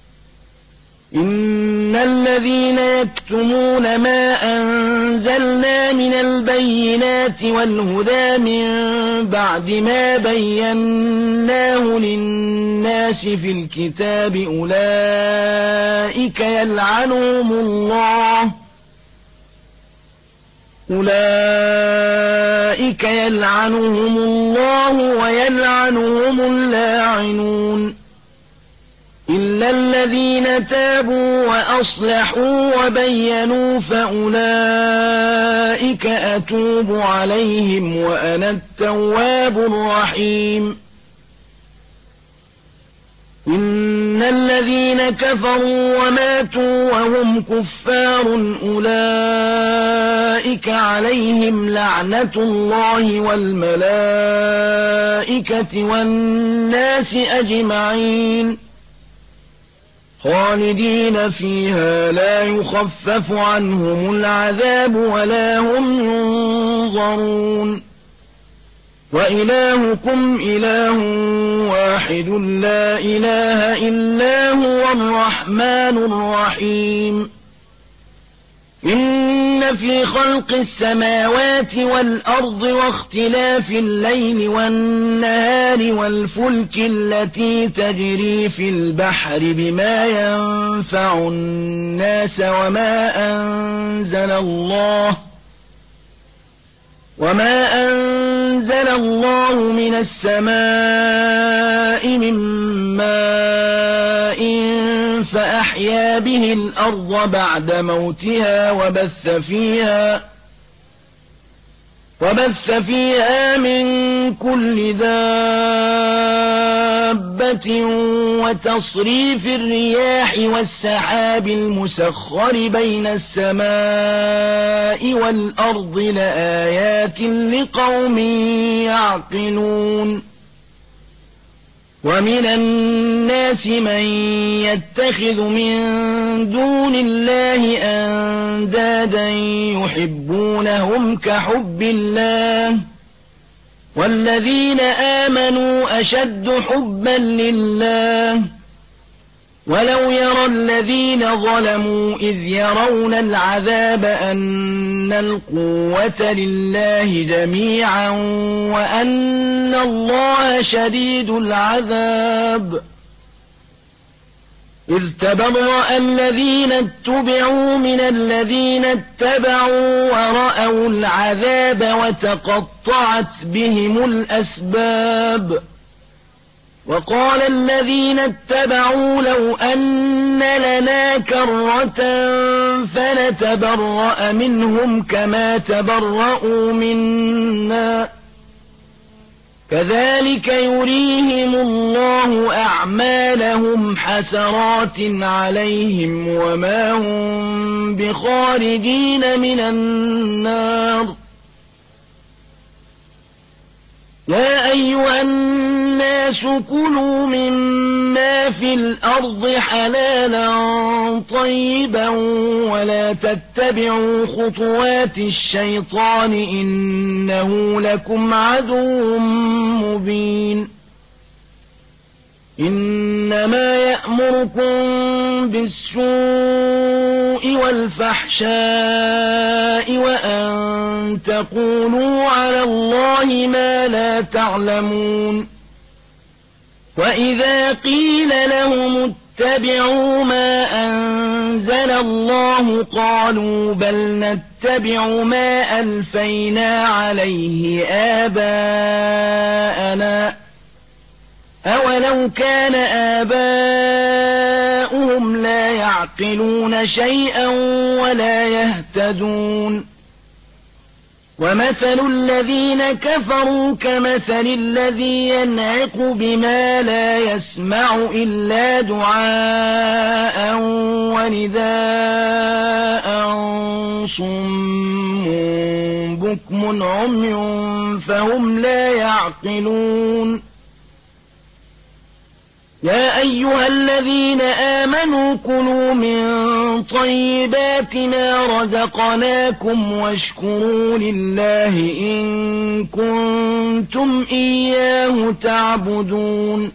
إن الذين يكتمون ما أنزلنا من البينات والهدى من بعد ما بيناه للناس في الكتاب أولئك يلعنهم الله أولئك يلعنهم الله ويلعنهم اللاعنون إلا الذين تابوا وأصلحوا وبينوا فأولئك أتوب عليهم وأنا التواب الرحيم إن الذين كفروا وماتوا وهم كفار أولئك عليهم لعنة الله والملائكة والناس أجمعين خالدين فيها لا يخفف عنهم العذاب ولا هم ينظرون وإلهكم إله واحد لا إله إلا هو الرحمن الرحيم إن في خلق السماوات والأرض واختلاف الليل والنهار والفلك التي تجري في البحر بما ينفع الناس وما أنزل الله وما أنزل الله من السماء من ماء فأحيا به الأرض بعد موتها وبث فيها وبث فيها من كل دابة وتصريف الرياح والسحاب المسخر بين السماء والأرض لآيات لقوم يعقلون ومن الناس من يتخذ من دون الله أندادا يحبونهم كحب الله والذين آمنوا أشد حبا لله ولو يرى الذين ظلموا إذ يرون العذاب أن القوة لله جميعا وأن الله شديد العذاب إذ تبرأ الذين اتبعوا من الذين اتبعوا ورأوا العذاب وتقطعت بهم الأسباب وقال الذين اتبعوا لو أن لنا كرة فنتبرأ منهم كما تبرأوا منا كذلك يريهم الله أعمالهم حسرات عليهم وما هم بخارجين من النار يا أيها الناس كلوا مما في الأرض حلالا طيبا ولا تتبعوا خطوات الشيطان إنه لكم عدو مبين إنما يأمركم بالسوء والفحشاء وأن تقولوا على الله ما لا تعلمون وإذا قيل لهم اتبعوا ما أنزل الله قالوا بل نتبع ما ألفينا عليه آباءنا أولو كان آباؤهم لا يعقلون شيئا ولا يهتدون ومثل الذين كفروا كمثل الذي ينعق بما لا يسمع إلا دعاء ونداء صم بكم عمي فهم لا يعقلون يا أيها الذين آمنوا كلوا من طيبات ما رزقناكم واشكروا لله إن كنتم إياه تعبدون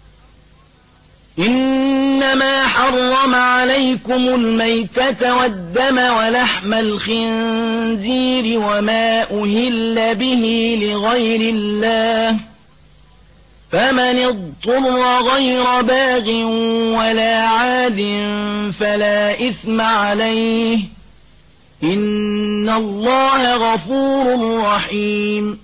إنما حرم عليكم الميتة والدم ولحم الخنزير وما أهل به لغير الله فمن اضطر غير باغ ولا عاد فلا إثم عليه إن الله غفور رحيم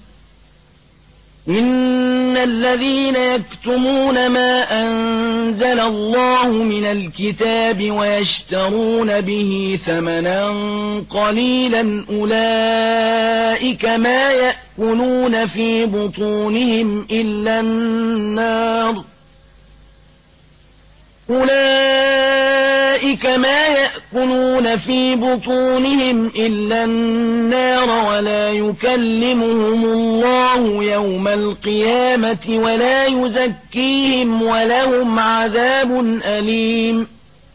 إن الذين يكتمون ما أنزل الله من الكتاب ويشترون به ثمنا قليلا أولئك ما يأكلون في بطونهم إلا النار أولئك ما يأكلون في بطونهم إلا النار ولا يكلمهم الله يوم القيامة ولا يزكيهم ولهم عذاب أليم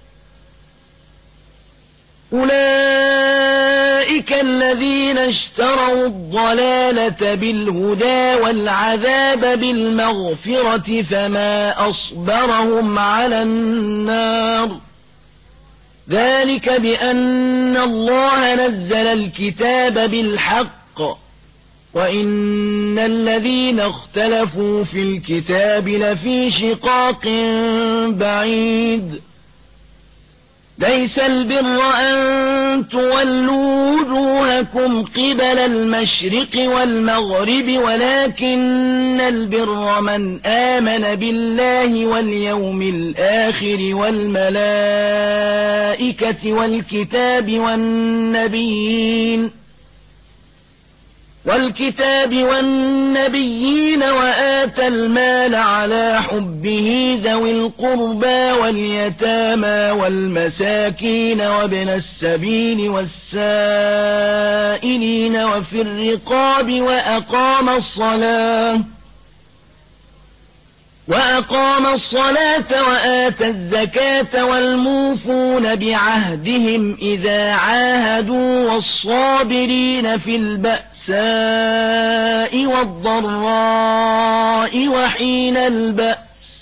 أولئك الذين اشتروا الضلالة بالهدى والعذاب بالمغفرة فما أصبرهم على النار ذلك بأن الله نزل الكتاب بالحق وإن الذين اختلفوا في الكتاب لفي شقاق بعيد ليس البر أن تولوا وجوهكم قبل المشرق والمغرب ولكن البر من آمن بالله واليوم الآخر والملائكة والكتاب والنبيين والكتاب والنبيين وآتى المال على حبه ذوي القربى واليتامى والمساكين وابن السبيل والسائلين وفي الرقاب وأقام الصلاة وأقام الصلاة وآتى الزكاة والموفون بعهدهم إذا عاهدوا والصابرين في البأساء والضراء وحين البأس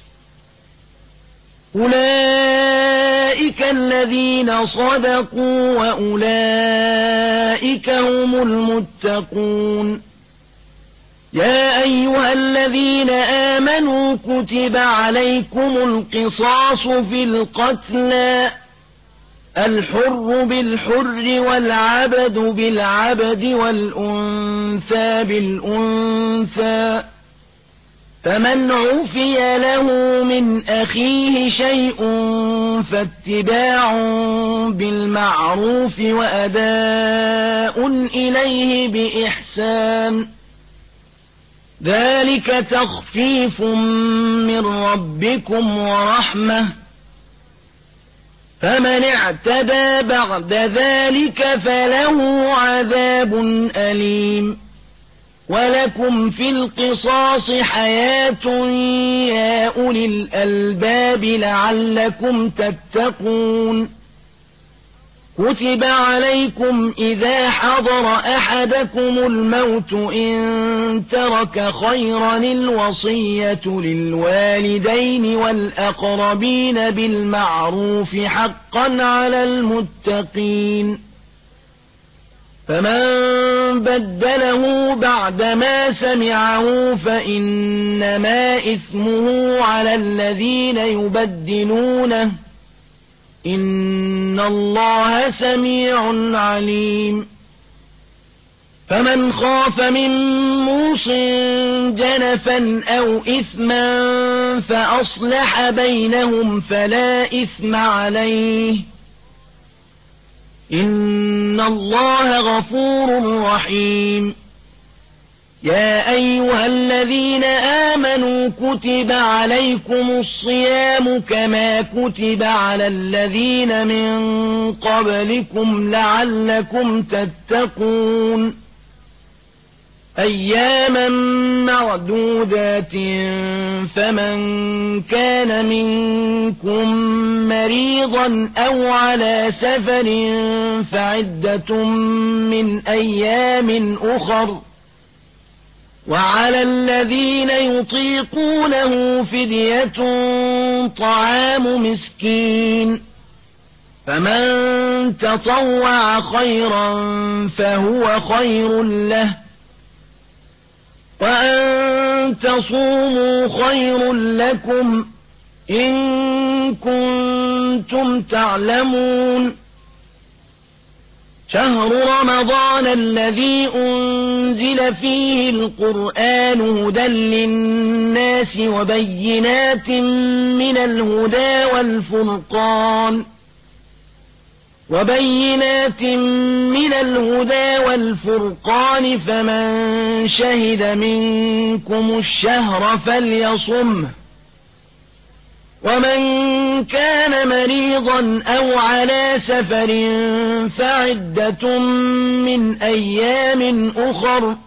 أولئك الذين صدقوا وأولئك هم المتقون يا أيها الذين آمنوا كتب عليكم القصاص في القتلى الحر بالحر والعبد بالعبد والأنثى بالأنثى فمن عفي له من أخيه شيء فاتباع بالمعروف وأداء إليه بإحسان ذلك تخفيف من ربكم ورحمة فمن اعتدى بعد ذلك فله عذاب أليم ولكم في القصاص حياة يا أولي الألباب لعلكم تتقون كتب عليكم إذا حضر أحدكم الموت إن ترك خيرا الوصية للوالدين والأقربين بالمعروف حقا على المتقين فمن بدله بعدما سمعه فإنما إثمه على الذين يبدلونه إن الله سميع عليم فمن خاف من موص جنفا أو إثما فأصلح بينهم فلا إثم عليه إن الله غفور رحيم يا أيها الذين آمنوا كتب عليكم الصيام كما كتب على الذين من قبلكم لعلكم تتقون أياما معدودات فمن كان منكم مريضا أو على سفر فعدة من أيام أخر وعلى الذين يطيقونه فدية طعام مسكين فمن تطوع خيرا فهو خير له وأن تصوموا خير لكم إن كنتم تعلمون شهر رمضان الذي أنزل فيه القرآن هدى للناس وبينات من الهدى والفرقان وبينات من الهدى والفرقان فمن شهد منكم الشهر فليصمه ومن كان مريضا أو على سفر فعدة من أيام أخر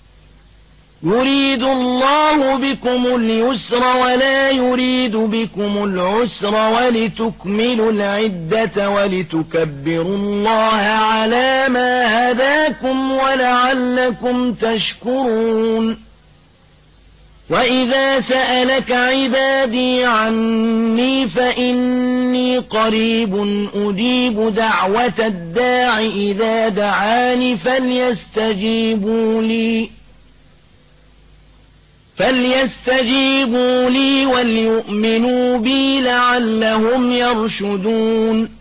يريد الله بكم اليسر ولا يريد بكم العسر ولتكملوا العدة ولتكبروا الله على ما هداكم ولعلكم تشكرون وإذا سألك عبادي عني فإني قريب أجيب دعوة الداع إذا دعاني فليستجيبوا لي فليستجيبوا لي وليؤمنوا بي لعلهم يرشدون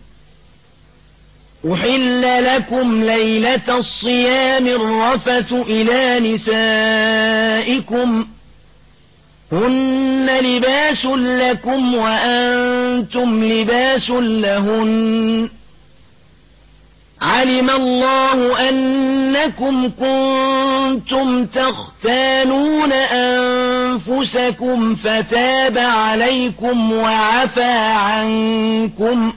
أحل لكم ليلة الصيام الرفث إلى نسائكم هن لباس لكم وأنتم لباس لهن علم الله أنكم كنتم تختانون أنفسكم فتاب عليكم وعفى عنكم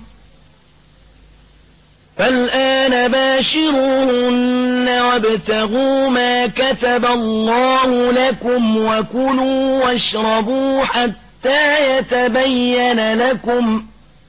فالآن باشروهن وابتغوا ما كتب الله لكم وكلوا واشربوا حتى يتبين لكم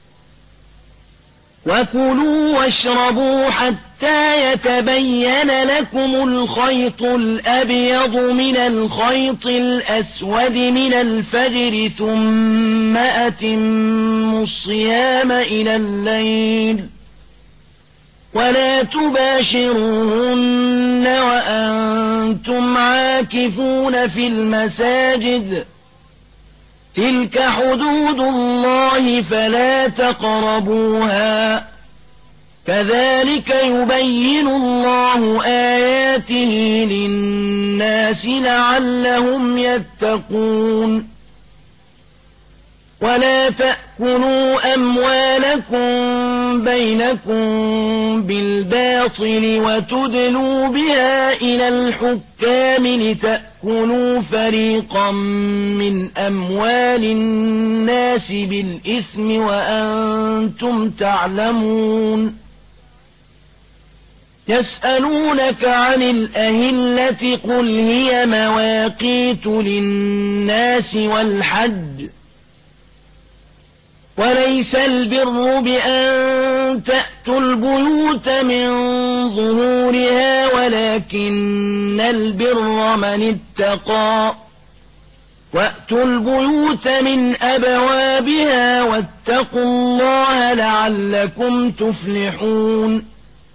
وكلوا واشربوا حتى يتبين لكم الخيط الأبيض من الخيط الأسود من الفجر ثم أتموا الصيام إلى الليل ولا تباشروهن وأنتم عاكفون في المساجد تلك حدود الله فلا تقربوها كذلك يبين الله آياته للناس لعلهم يتقون ولا تأكلوا أموالكم بينكم بالباطل وتدلوا بها إلى الحكام لتأكلوا فريقا من أموال الناس بالإثم وأنتم تعلمون يسألونك عن الأهلة قل هي مواقيت للناس والحج وليس البر بأن تأتوا البيوت من ظهورها ولكن البر من اتقى وأتوا البيوت من أبوابها واتقوا الله لعلكم تفلحون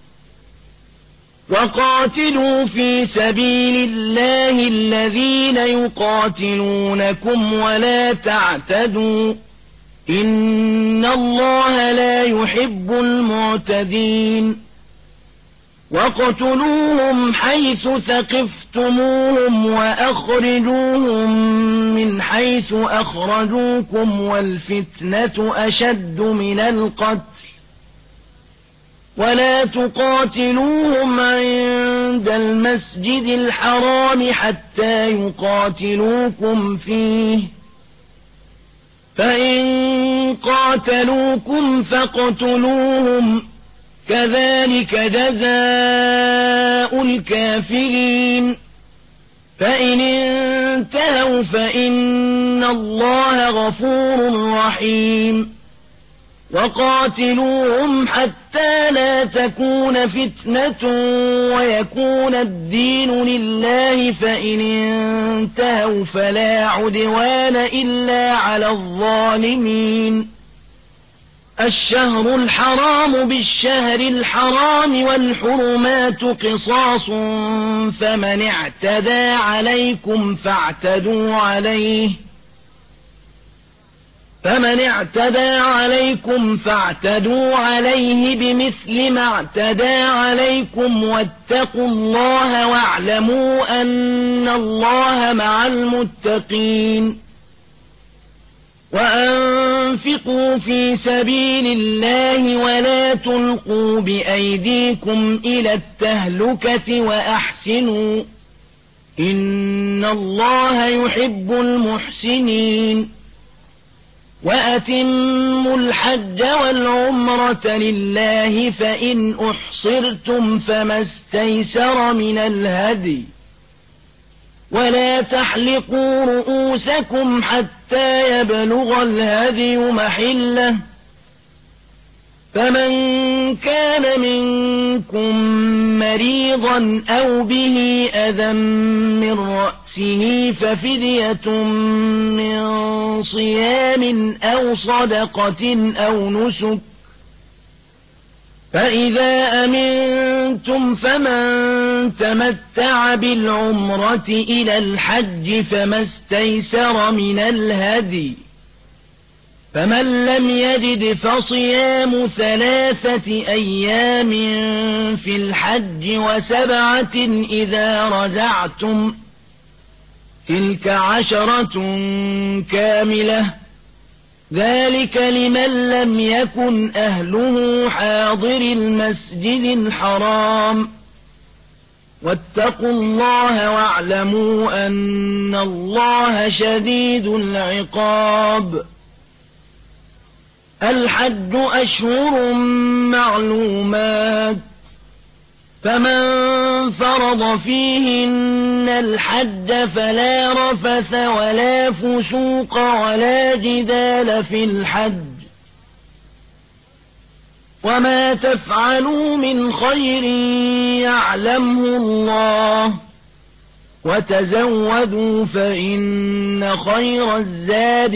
وقاتلوا في سبيل الله الذين يقاتلونكم ولا تعتدوا إن الله لا يحب المعتدين وَاقْتُلُوهُمْ حَيْثُ ثَقِفْتُمُوهُمْ وَأَخْرِجُوهُمْ مِنْ حَيْثُ أَخْرَجُوكُمْ وَالْفِتْنَةُ أَشَدُّ مِنَ الْقَتْلِ وَلَا تُقَاتِلُوهُمْ عِندَ الْمَسْجِدِ الْحَرَامِ حَتَّى يُقَاتِلُوكُمْ فِيهِ فَإِنْ قَاتَلُوكُمْ فَاقْتُلُوهُمْ كَذَلِكَ جَزَاءُ الْكَافِرِينَ فَإِنِ انتهوا فَإِنَّ اللَّهَ غَفُورٌ رَحِيمٌ وَقَاتِلُوهُمْ حَتَّى لَا تَكُونَ فِتْنَةٌ وَيَكُونَ الدِّينُ لِلَّهِ فَإِنِ انتهوا فَلَا عُدْوَانَ إِلَّا عَلَى الظَّالِمِينَ الشهر الحرام بالشهر الحرام والحرمات قصاص فمن اعتدى عليكم فاعتدوا عليه فمن اعتدى عليكم فاعتدوا عليه بمثل ما اعتدى عليكم واتقوا الله واعلموا أن الله مع المتقين وأنفقوا في سبيل الله ولا تلقوا بأيديكم إلى التهلكة وأحسنوا إن الله يحب المحسنين وأتموا الحج والعمرة لله فإن أحصرتم فما استيسر من الهدي ولا تحلقوا رؤوسكم حتى يبلغ الهدي محله فمن كان منكم مريضا أو به أذى من رأسه ففدية من صيام أو صدقة أو نسك فإذا أمنتم فمن تمتع بالعمرة إلى الحج فما استيسر من الهدي فمن لم يجد فصيام ثلاثة أيام في الحج وسبعة إذا رجعتم تلك عشرة كاملة ذلك لمن لم يكن أهله حاضر المسجد الحرام واتقوا الله واعلموا أن الله شديد العقاب الحج أشهر معلومات فمن فرض فيهن الحج فلا رفث ولا فسوق ولا جدال في الحج وما تفعلوا من خير يعلمه الله وتزودوا فإن خير الزاد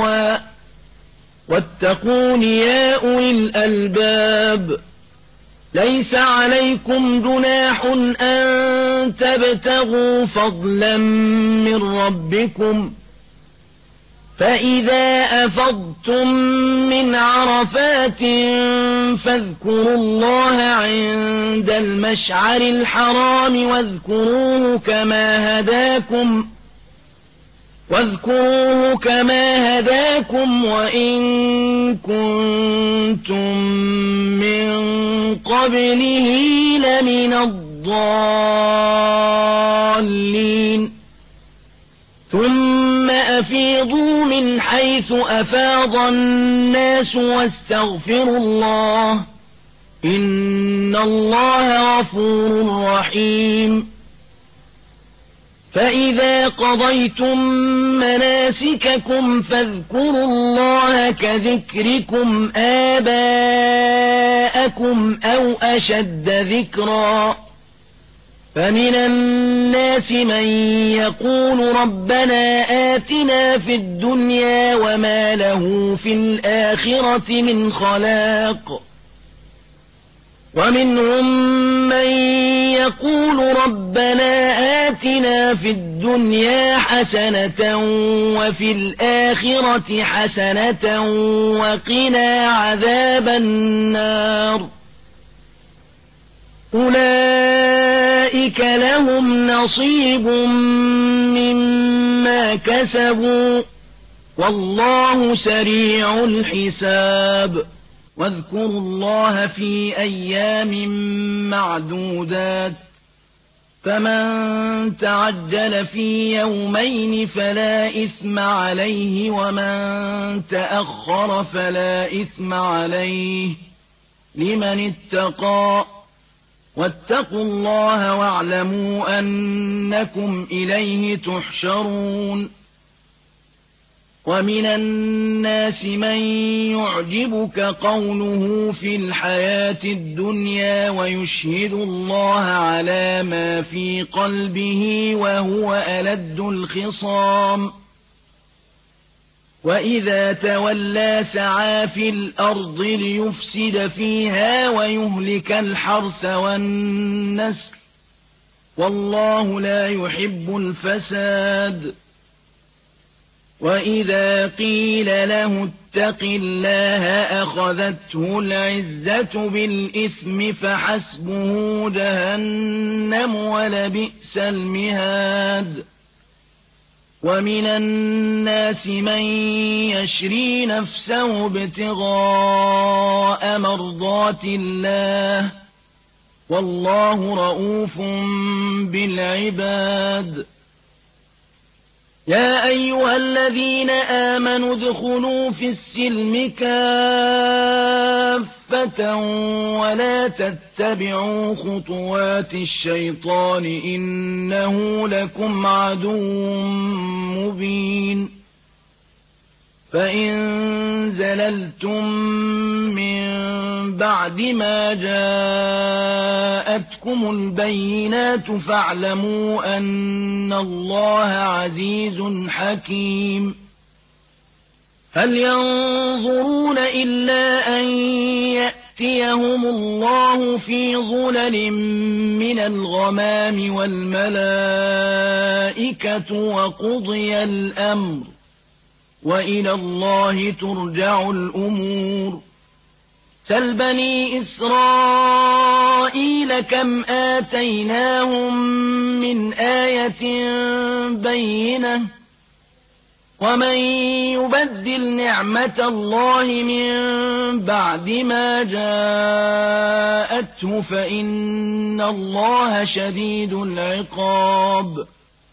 التقوى واتقون يا أولي الألباب ليس عليكم جناح أن تبتغوا فضلا من ربكم فإذا أفضتم من عرفات فاذكروا الله عند المشعر الحرام واذكروه كما هداكم واذكروه كما هداكم وإن كنتم من قبله لمن الضالين ثم أفيضوا من حيث أفاض الناس واستغفروا الله إن الله غفور رحيم فإذا قضيتم مناسككم فاذكروا الله كذكركم آباءكم أو أشد ذكرا فمن الناس من يقول ربنا آتنا في الدنيا وما له في الآخرة من خلاق ومنهم من يقول ربنا آتنا في الدنيا حسنة وفي الآخرة حسنة وقنا عذاب النار أولئك لهم نصيب مما كسبوا والله سريع الحساب واذكروا الله في أيام معدودات فمن تعجل في يومين فلا إثم عليه ومن تأخر فلا إثم عليه لمن اتقى واتقوا الله واعلموا أنكم إليه تحشرون ومن الناس من يعجبك قوله في الحياة الدنيا ويشهد الله على ما في قلبه وهو ألد الخصام وإذا تولى سعى في الأرض ليفسد فيها ويهلك الحرث والنسل والله لا يحب الفساد وإذا قيل له اتق الله أخذته العزة بالإثم فحسبه جهنم ولبئس المهاد ومن الناس من يشري نفسه ابتغاء مرضات الله والله رؤوف بالعباد يا أيها الذين آمنوا ادخلوا في السلم كافة ولا تتبعوا خطوات الشيطان إنه لكم عدو مبين فإن زللتم من بعد ما جاءتكم البينات فاعلموا أن الله عزيز حكيم هل ينظرون إلا أن يأتيهم الله في ظلل من الغمام والملائكة وقضي الأمر وإلى الله ترجع الأمور سل بني إسرائيل كم آتيناهم من آية بينة ومن يبدل نعمة الله من بعد ما جاءته فإن الله شديد العقاب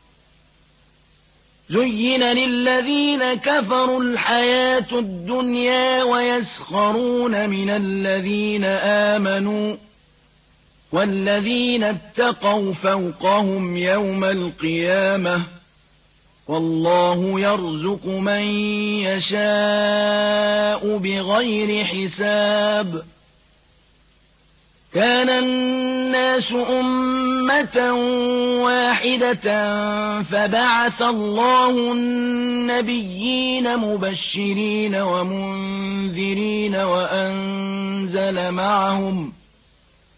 زين للذين كفروا الحياة الدنيا ويسخرون من الذين آمنوا والذين اتقوا فوقهم يوم القيامة والله يرزق من يشاء بغير حساب كان الناس أمة واحدة فبعث الله النبيين مبشرين ومنذرين وأنزل معهم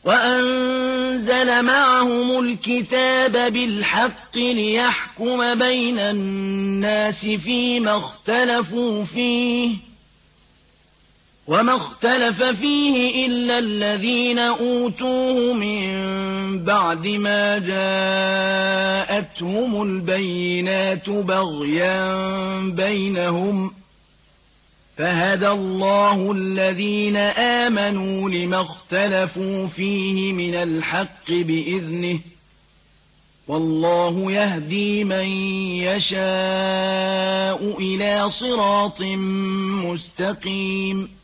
وأنزل معهم الكتاب بالحق ليحكم بين الناس فيما اختلفوا فيه وما اختلف فيه إلا الذين أوتوه من بعد ما جاءتهم البينات بغيا بينهم فهدى الله الذين آمنوا لما اختلفوا فيه من الحق بإذنه والله يهدي من يشاء إلى صراط مستقيم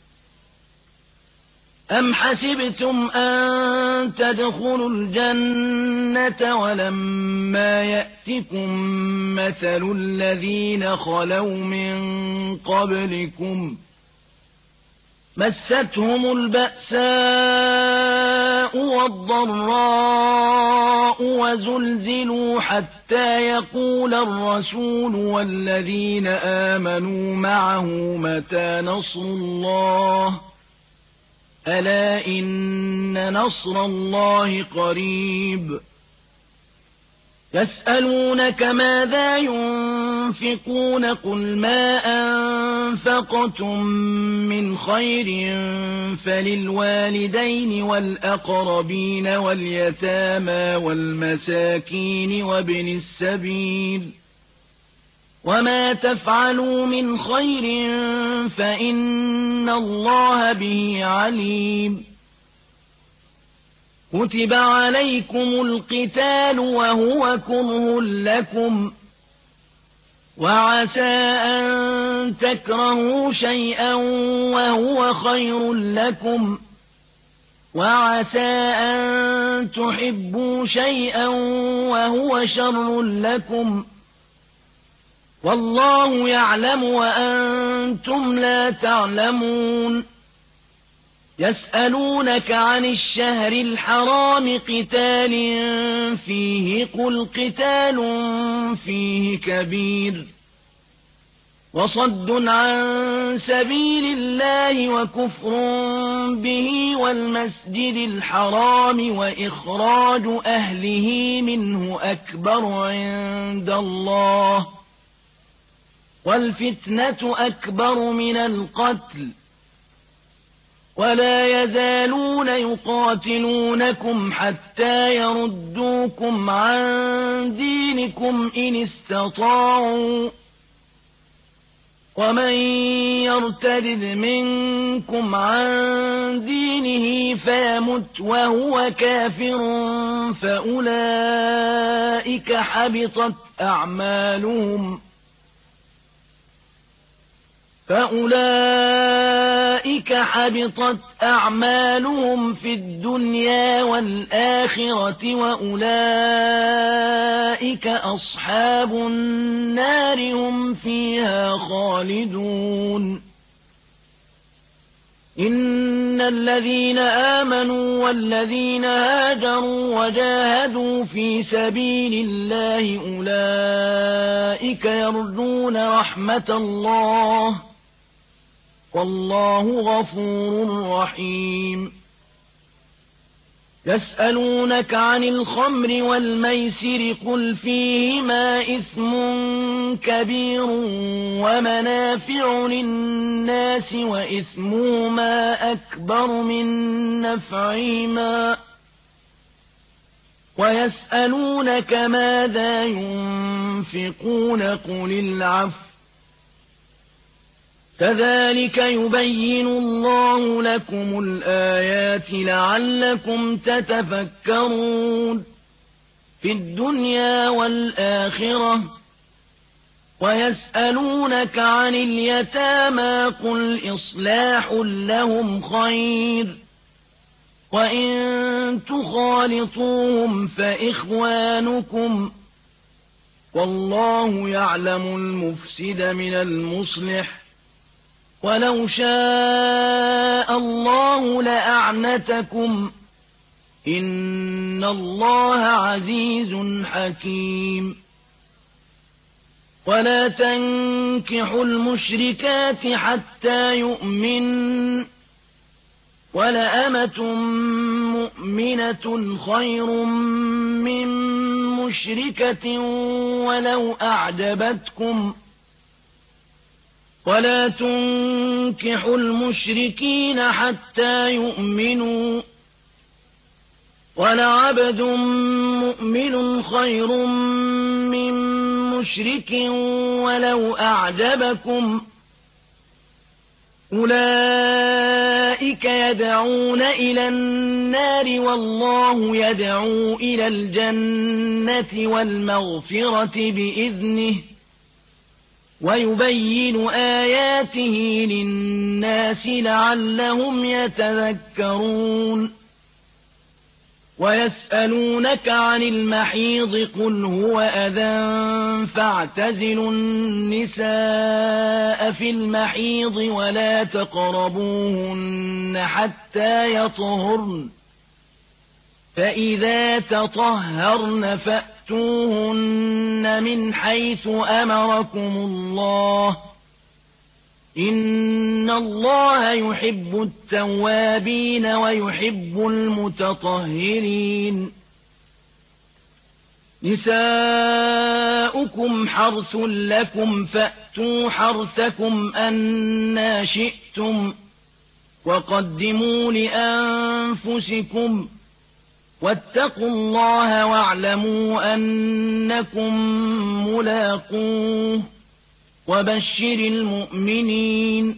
أم حسبتم أن تدخلوا الجنة ولما يأتكم مثل الذين خلوا من قبلكم مستهم البأساء والضراء وزلزلوا حتى يقول الرسول والذين آمنوا معه متى نصر الله ألا إن نصر الله قريب يسألونك ماذا ينفقون قل ما أنفقتم من خير فللوالدين والأقربين واليتامى والمساكين وابن السبيل وما تفعلوا من خير فإن الله به عليم كتب عليكم القتال وهو كره لكم وعسى أن تكرهوا شيئا وهو خير لكم وعسى أن تحبوا شيئا وهو شر لكم والله يعلم وأنتم لا تعلمون يسألونك عن الشهر الحرام قتال فيه قل قتال فيه كبير وصد عن سبيل الله وكفر به والمسجد الحرام وإخراج أهله منه أكبر عند الله والفتنة أكبر من القتل ولا يزالون يقاتلونكم حتى يردوكم عن دينكم إن استطاعوا ومن يرتد منكم عن دينه فيمت وهو كافر فأولئك حبطت أعمالهم فأولئك حبطت أعمالهم في الدنيا والآخرة وأولئك أصحاب النار هم فيها خالدون إن الذين آمنوا والذين هاجروا وجاهدوا في سبيل الله أولئك يرجون رحمة الله والله غفور رحيم يسألونك عن الخمر والميسر قل فيهما إثم كبير ومنافع للناس وإثمهما أكبر من نفعهما ويسألونك ماذا ينفقون قل العفو كذلك يبين الله لكم الآيات لعلكم تتفكرون في الدنيا والآخرة ويسألونك عن اليتامى قل إصلاح لهم خير وإن تخالطوهم فإخوانكم والله يعلم المفسد من المصلح ولو شاء الله لأعنتكم إن الله عزيز حكيم ولا تنكحوا المشركات حتى يؤمن وَلَأَمَةٌ مُؤْمِنَةٌ خَيْرٌ مِّن مُّشْرِكَةٍ وَلَوْ أَعْجَبَتْكُمْ وَلَا تُنكِحُوا الْمُشْرِكِينَ حَتَّىٰ يُؤْمِنُوا وَلَعَبْدٌ مُّؤْمِنٌ خَيْرٌ مِّن مُّشْرِكٍ وَلَوْ أَعْجَبَكُمْ أُولَئِكَ يَدْعُونَ إِلَى النَّارِ وَاللَّهُ يَدْعُو إِلَى الْجَنَّةِ وَالْمَغْفِرَةِ بِإِذْنِهِ وَيُبَيِّنُ آيَاتِهِ لِلنَّاسِ لَعَلَّهُمْ يَتَذَكَّرُونَ وَيَسْأَلُونَكَ عَنِ الْمَحِيضِ قُلْ هُوَ أَذًى فَاعْتَزِلُوا النِّسَاءَ فِي الْمَحِيضِ وَلَا تَقْرَبُوهُنَّ حَتَّىٰ يَطْهُرْنَ فَإِذَا تَطَهَّرْنَ فَأْتُوهُنَّ مِنْ حَيْثُ أَمَرَكُمُ اللَّهُ إِنَّ اللَّهَ يُحِبُّ التَّوَّابِينَ وَيُحِبُّ الْمُتَطَهِّرِينَ نِسَاؤُكُمْ حَرْثٌ لَّكُمْ فَأْتُوا حَرْثَكُمْ أَنَّىٰ شِئْتُمْ وَقَدِّمُوا لِأَنفُسِكُمْ وَاتَّقُوا اللَّهَ وَاعْلَمُوا أَنَّكُم مُّلَاقُوهُ وَبَشِّرِ الْمُؤْمِنِينَ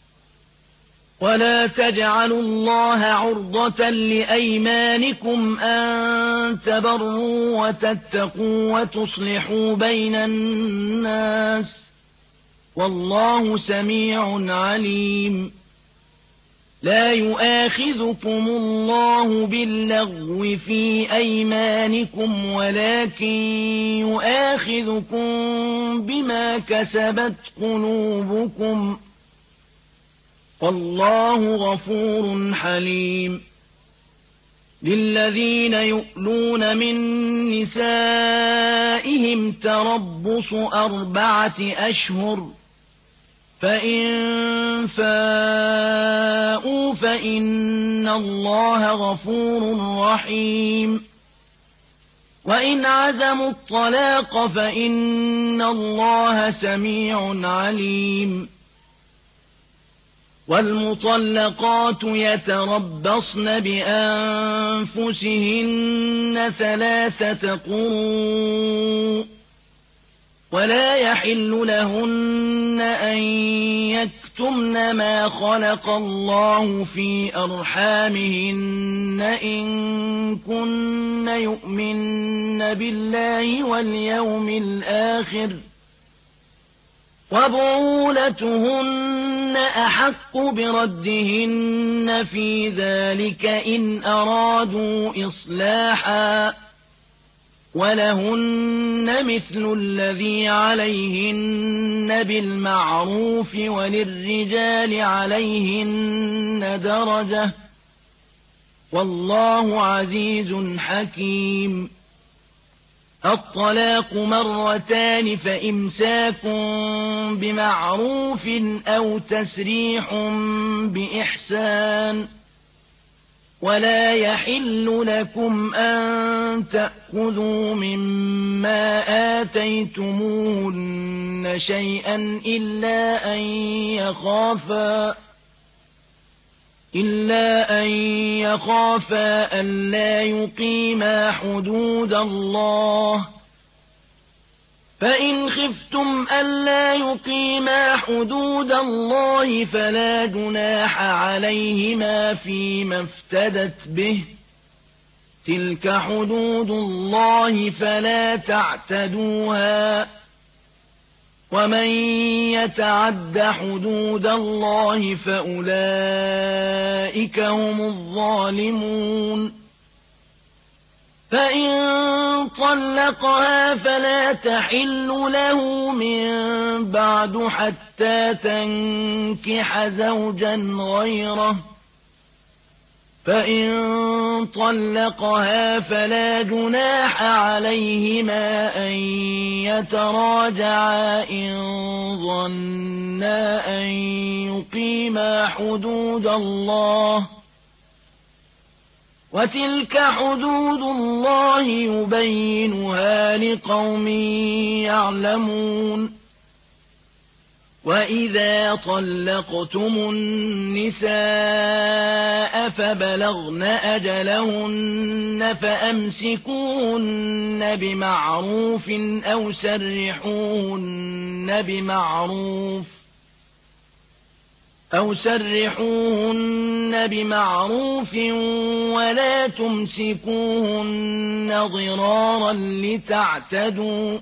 وَلَا تَجْعَلُوا اللَّهَ عُرْضَةً لِّأَيْمَانِكُمْ أَن تَبَرُّوا وَتَتَّقُوا وَتُصْلِحُوا بَيْنَ النَّاسِ وَاللَّهُ سَمِيعٌ عَلِيمٌ لا يؤاخذكم الله باللغو في أيمانكم ولكن يؤاخذكم بما كسبت قلوبكم والله غفور حليم للذين يؤلون من نسائهم تربص أربعة أشهر فإن فاءوا فإن الله غفور رحيم وإن عزموا الطلاق فإن الله سميع عليم والمطلقات يتربصن بأنفسهن ثلاثة قروء ولا يحل لهن أن يكتمن ما خلق الله في أرحامهن إن كن يؤمن بالله واليوم الآخر وبعولتهن أحق بردهن في ذلك إن أرادوا إصلاحا ولهن مثل الذي عليهن بالمعروف وللرجال عليهن درجة والله عزيز حكيم الطلاق مرتان فإمساك بمعروف أو تسريح بإحسان ولا يحل لكم أن تأخذوا مما آتيتموهن شيئا إلا أن يخافا إلا أن يخافا ألا يقيما حدود الله فإن خفتم ألا يقيما حدود الله فلا جناح عليهما فيما افتدت به تلك حدود الله فلا تعتدوها ومن يتعد حدود الله فأولئك هم الظالمون فإن طلقها فلا تحل له من بعد حتى تنكح زوجا غيره فإن طلقها فلا جناح عليهما أن يتراجعا إن ظنا أن يقيما حدود الله وتلك حدود الله يبينها لقوم يعلمون وإذا طلقتم النساء فبلغن أجلهن فأمسكوهن بمعروف أو سرحوهن بمعروف أو سرحوهن بمعروف ولا تمسكوهن ضرارا لتعتدوا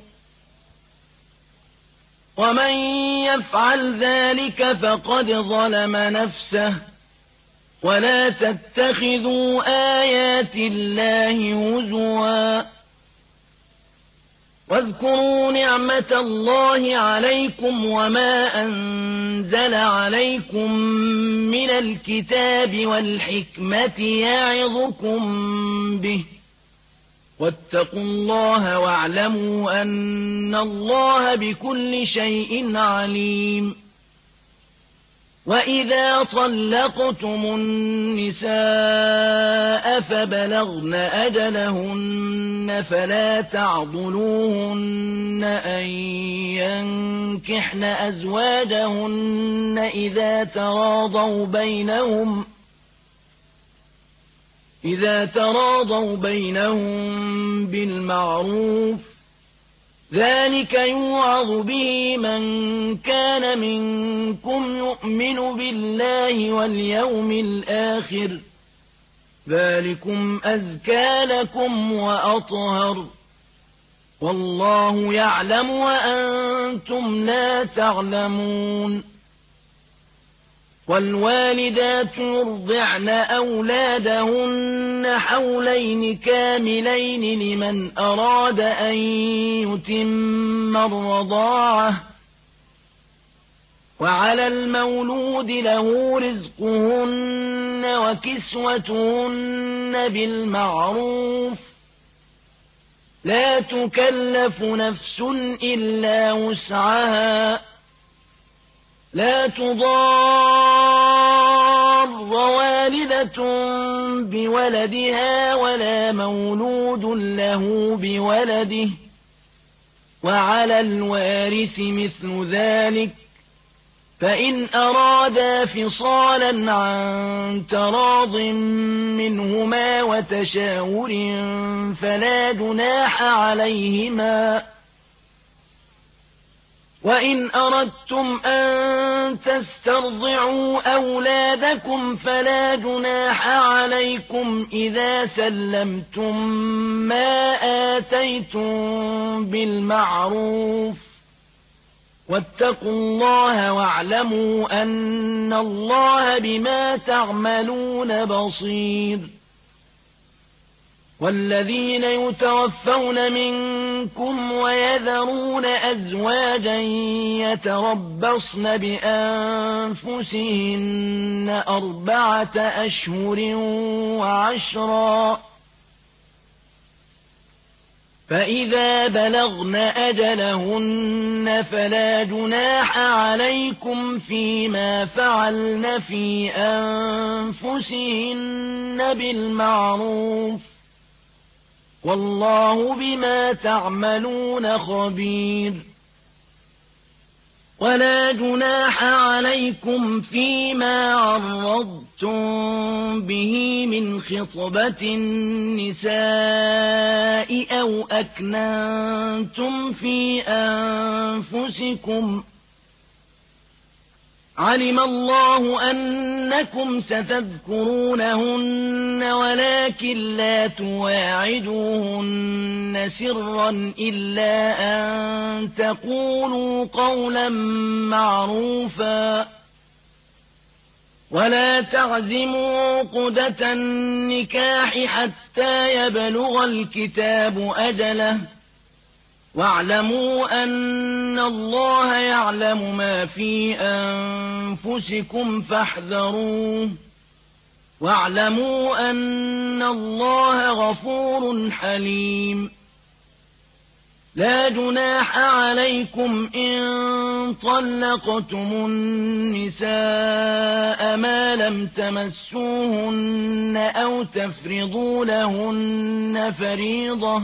ومن يفعل ذلك فقد ظلم نفسه ولا تتخذوا آيات الله هزوا واذكروا نعمة الله عليكم وما أنزل عليكم من الكتاب والحكمة يعظكم به واتقوا الله واعلموا أن الله بكل شيء عليم وإذا طلقتم النساء فبلغن أجلهن فلا تعضلوهن أن ينكحن أزواجهن إذا تراضوا بينهم إذا تراضوا بينهم بالمعروف ذلك يوعظ به من كان منكم يؤمن بالله واليوم الآخر ذلكم أزكى لكم وأطهر والله يعلم وأنتم لا تعلمون والوالدات يرضعن أولادهن حولين كاملين لمن أراد أن يتم الرضاعة وعلى المولود له رزقهن وكسوتهن بالمعروف لا تكلف نفس إلا وسعها لا تضار والدة بولدها ولا مولود له بولده وعلى الوارث مثل ذلك فإن أرادا فصالا عن تراض منهما وتشاور فلا جناح عليهما وإن أردتم أن تسترضعوا أولادكم فلا جناح عليكم إذا سلمتم ما آتيتم بالمعروف واتقوا الله واعلموا أن الله بما تعملون بصير والذين يتوفون منكم ويذرون أزواجا يتربصن بأنفسهن أربعة أشهر وعشرا فإذا بلغن أجلهن فلا جناح عليكم فيما فعلن في أنفسهن بالمعروف والله بما تعملون خبير ولا جناح عليكم فيما عرضتم به من خطبة النساء أو أكننتم في أنفسكم علم الله أنكم ستذكرونهن ولكن لا تواعدوهن سرا إلا أن تقولوا قولا معروفا ولا تعزموا عقدة النكاح حتى يبلغ الكتاب أجله واعلموا أن الله يعلم ما في أنفسكم فاحذروه واعلموا أن الله غفور حليم لا جناح عليكم إن طلقتم النساء ما لم تمسوهن أو تفرضوا لهن فريضة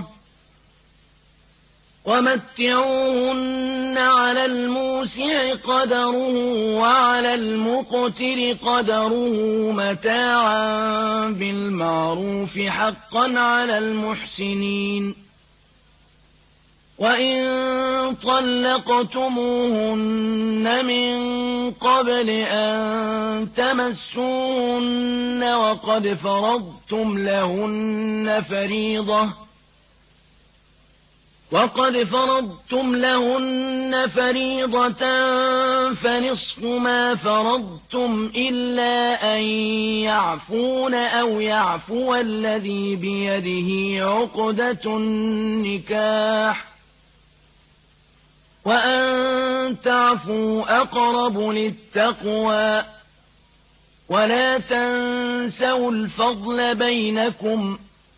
ومتعوهن على الموسع قدره وعلى المقتر قدره متاعا بالمعروف حقا على المحسنين وإن طلقتموهن من قبل أن تمسوهن وقد فرضتم لهن فريضة وقد فرضتم لهن فريضة فنصف ما فرضتم إلا أن يعفون أو يعفو الذي بيده عقدة النكاح وأن تعفوا أقرب للتقوى ولا تنسوا الفضل بينكم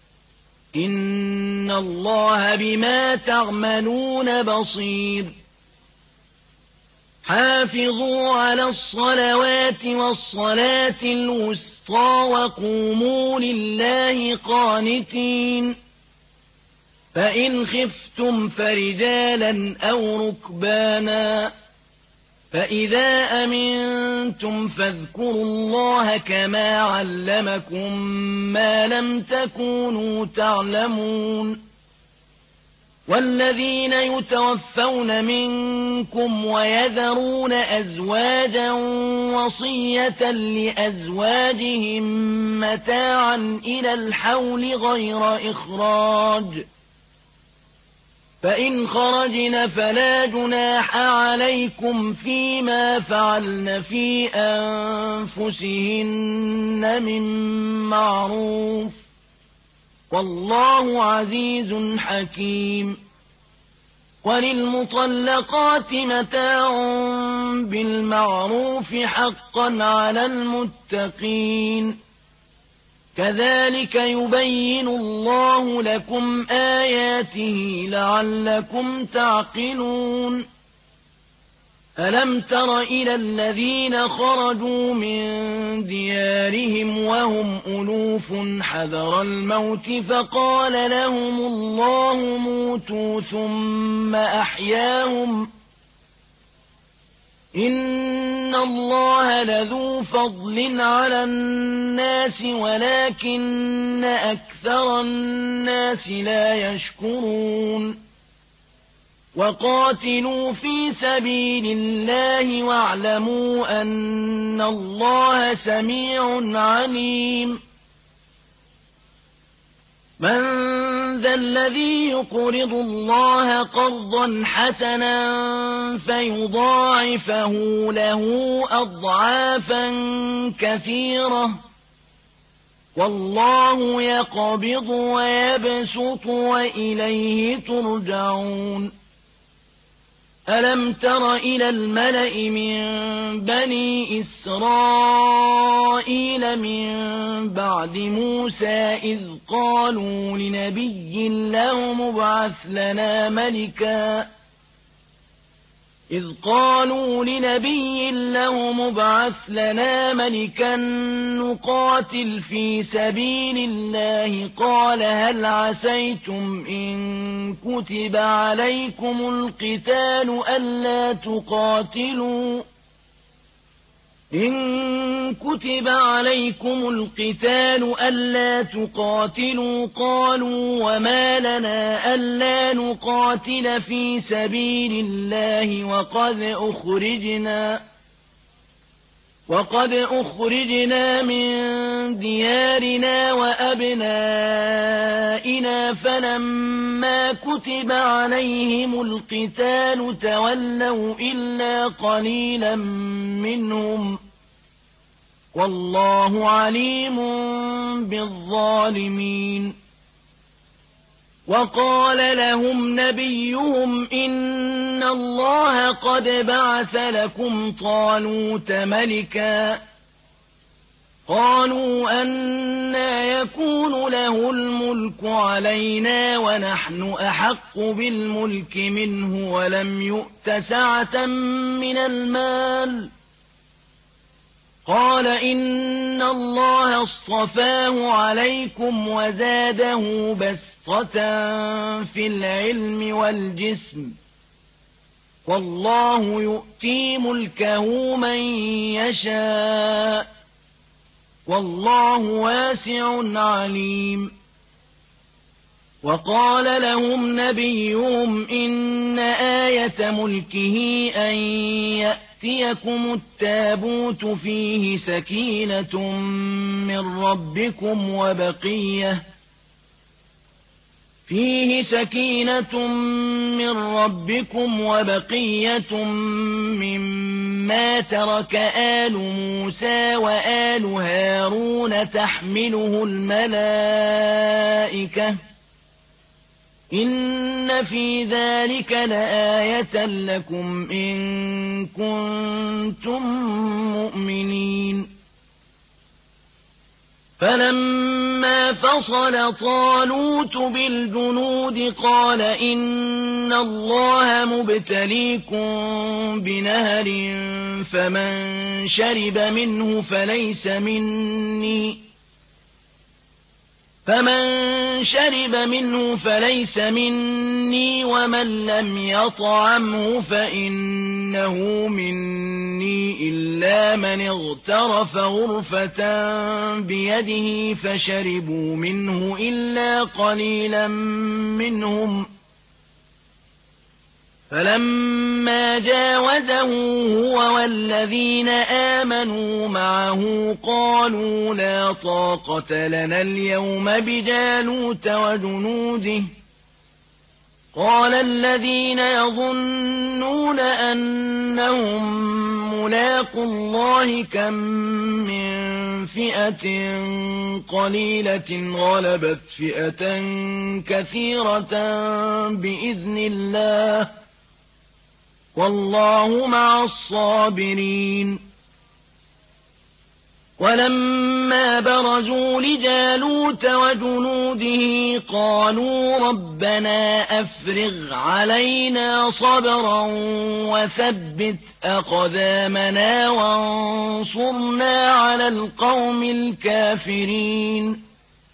إن الله بما تعملون بصير حافظوا على الصلوات والصلاة الوسطى وقوموا لله قانتين فإن خفتم فرجالا أو ركبانا فإذا أمنتم فاذكروا الله كما علمكم ما لم تكونوا تعلمون والذين يتوفون منكم ويذرون أزواجا وصية لأزواجهم متاعا إلى الحول غير إخراج فإن خرجن فلا جناح عليكم فيما فعلن في أنفسهن من معروف والله عزيز حكيم وللمطلقات متاع بالمعروف حقا على المتقين كذلك يبين الله لكم آياته لعلكم تعقلون ألم تر إلى الذين خرجوا من ديارهم وهم ألوف حذر الموت فقال لهم الله موتوا ثم أحياهم إن الله لذو فضل على الناس ولكن أكثر الناس لا يشكرون وقاتلوا في سبيل الله واعلموا أن الله سميع عليم من ذا الذي يقرض الله قرضا حسنا فيضاعفه له أضعافا كثيرة والله يقبض ويبسط وإليه ترجعون ألم تر إلى الملأ من بني إسرائيل من بعد موسى إذ قالوا لنبي له مبعث لنا ملكا إذ قالوا لنبي له مبعث لنا ملكا نقاتل في سبيل الله قال هل عسيتم إن كتب عليكم القتال ألا تقاتلوا إن كتب عليكم القتال ألا تقاتلوا قالوا وما لنا ألا نقاتل في سبيل الله وقد أخرجنا وقد أخرجنا من ديارنا وأبنائنا فلما كتب عليهم القتال تولوا إلا قليلا منهم والله عليم بالظالمين وقال لهم نبيهم إن الله قد بعث لكم طالوت ملكا قالوا أنى يكون له الملك علينا ونحن أحق بالملك منه ولم يؤت سعة من المال قال إن الله اصطفاه عليكم وزاده بسطة في العلم والجسم والله يؤتي ملكه من يشاء والله واسع عليم وقال لهم نبيهم إن آية ملكه أن يأتيكم التابوت فيه سكينة من ربكم وبقية فيه سكينة من ربكم وبقية مما ترك آل موسى وآل هارون تحمله الملائكة إن في ذلك لآية لكم إن كنتم مؤمنين فلما فصل طالوت بالجنود قال إن الله مبتليكم بنهر فمن شرب منه فليس مني فمن شرب منه فليس مني ومن لم يطعمه فإنه مني إلا من اغترف غرفة بيده فشربوا منه إلا قليلا منهم فلما جاوزه هو والذين آمنوا معه قالوا لا طاقة لنا اليوم بجالوت وجنوده قال الذين يظنون أنهم ملاقو الله كم من فئة قليلة غلبت فئة كثيرة بإذن الله والله مع الصابرين ولما برزوا لجالوت وجنوده قالوا ربنا أفرغ علينا صبرا وثبت أقدامنا وانصرنا على القوم الكافرين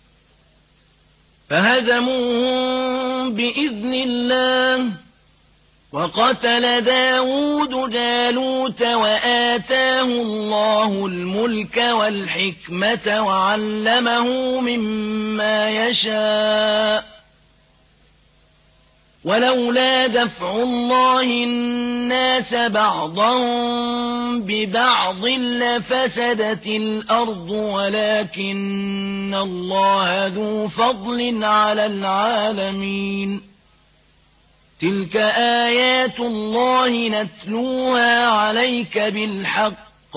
فهزموهم بإذن الله وقتل داود جالوت وآتاه الله الملك والحكمة وعلمه مما يشاء ولولا دفع الله الناس بعضهم ببعض لفسدت الأرض ولكن الله ذو فضل على العالمين تلك آيات الله نتلوها عليك بالحق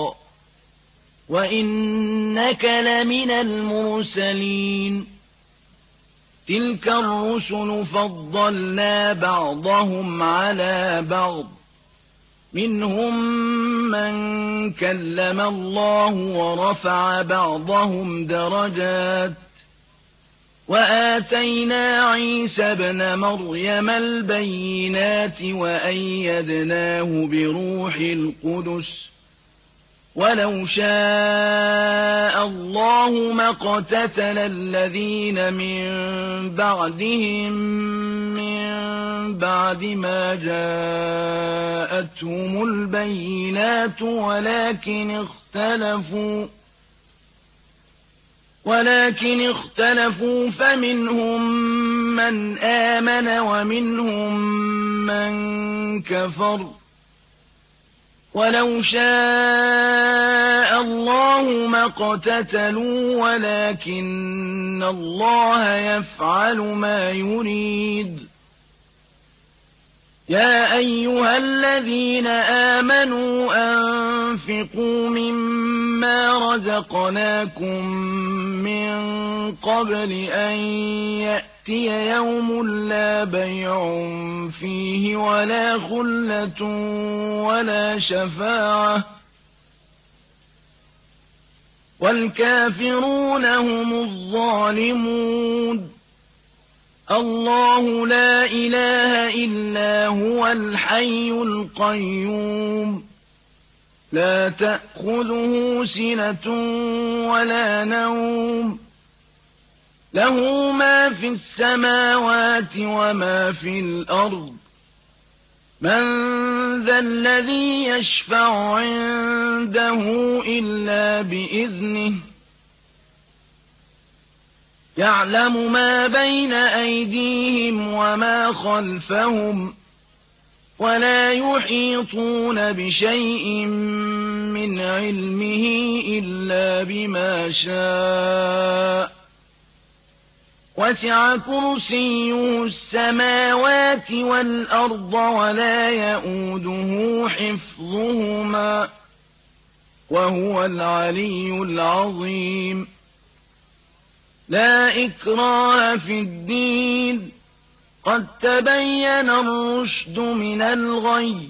وإنك لمن المرسلين تلك الرسل فضلنا بعضهم على بعض منهم من كلم الله ورفع بعضهم درجات وآتينا عيسى ابن مريم البينات وأيدناه بروح القدس ولو شاء الله ما اقتتل الذين من بعدهم من بعد ما جاءتهم البينات ولكن اختلفوا ولكن اختلفوا فمنهم من آمن ومنهم من كفر ولو شاء الله ما اقتتلوا ولكن الله يفعل ما يريد يا أيها الذين آمنوا أنفقوا مما رزقناكم من قبل أن يأتي يوم لا بيع فيه ولا خلة ولا شفاعة والكافرون هم الظالمون. الله لا إله إلا هو الحي القيوم لا تأخذه سنة ولا نوم له ما في السماوات وما في الأرض من ذا الذي يشفع عنده إلا بإذنه يعلم ما بين أيديهم وما خلفهم ولا يحيطون بشيء من علمه إلا بما شاء وسع كرسيه السماوات والأرض ولا يئوده حفظهما وهو العلي العظيم. لا إكراه في الدين قد تبين الرشد من الغي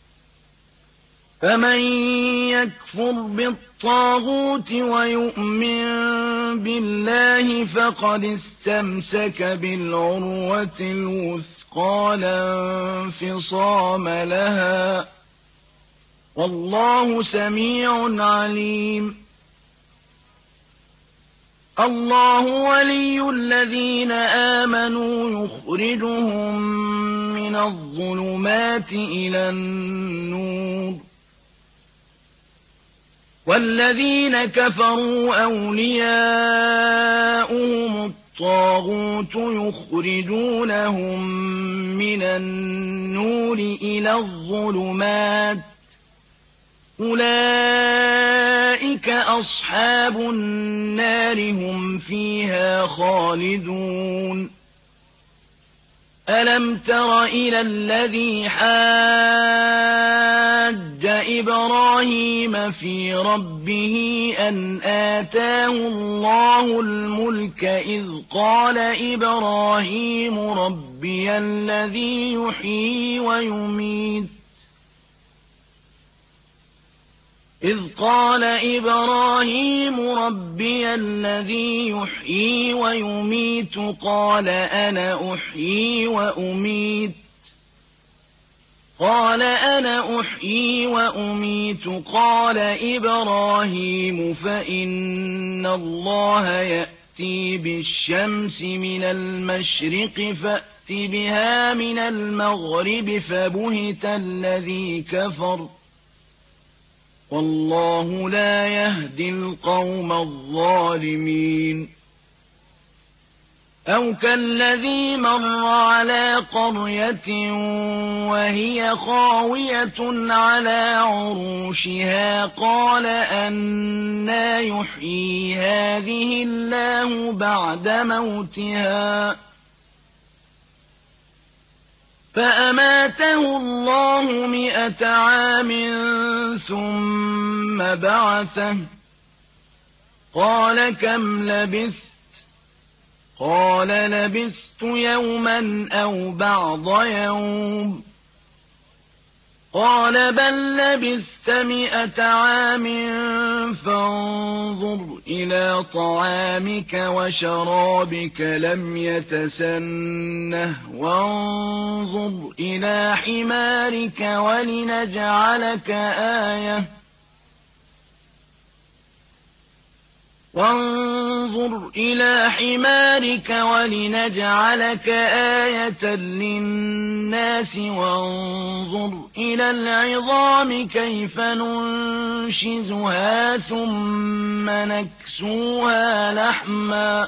فمن يكفر بالطاغوت ويؤمن بالله فقد استمسك بالعروة الوثقى لا انفصام لها والله سميع عليم. الله ولي الذين آمنوا يخرجهم من الظلمات إلى النور والذين كفروا أولياؤهم الطاغوت يخرجونهم من النور إلى الظلمات أولئك أصحاب النار هم فيها خالدون. ألم تر إلى الذي حاج إبراهيم في ربه أن آتاه الله الملك إذ قال إبراهيم ربي الذي يحيي ويميت إذ قال إبراهيم ربي الذي يحيي ويميت قال أنا أحيي وأميت قال أنا أحيي وأميت قال إبراهيم فإن الله يأتي بالشمس من المشرق فأت بها من المغرب فبهت الذي كفر والله لا يهدي القوم الظالمين. أو كالذي مر على قرية وهي خاوية على عروشها قال أنى يحيي هذه الله بعد موتها فأماته الله مئة عام ثم بعثه قال كم لبثت قال لبثت يوما أو بعض يوم قال بل لبثت مئة عام فانظر إلى طعامك وشرابك لم يتسنه وانظر إلى حمارك ولنجعلك آية وانظر إلى حمارك ولنجعلك آية للناس وانظر إلى العظام كيف ننشزها ثم نكسوها لحما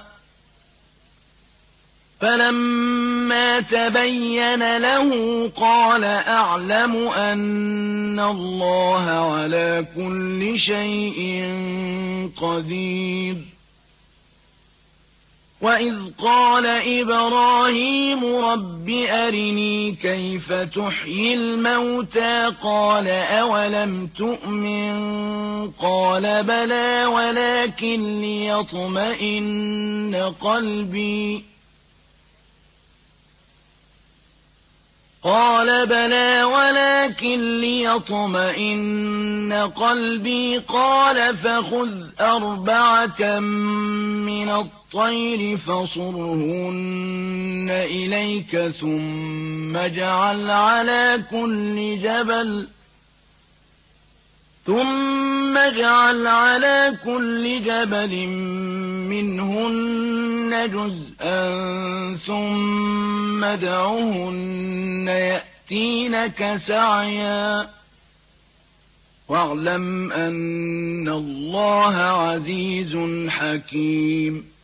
فلما تبين له قال أعلم أن الله على كل شيء قدير. وإذ قال إبراهيم رب أرني كيف تحيي الموتى قال أولم تؤمن قال بلى ولكن ليطمئن قلبي قال بلى ولكن ليطمئن قلبي قال فخذ أربعة من الطير فصرهن إليك ثم اجعل على كل جبل ثم اجعل على كل جبل منهن جزءا ثم ادعهن يأتينك سعيا واعلم أن الله عزيز حكيم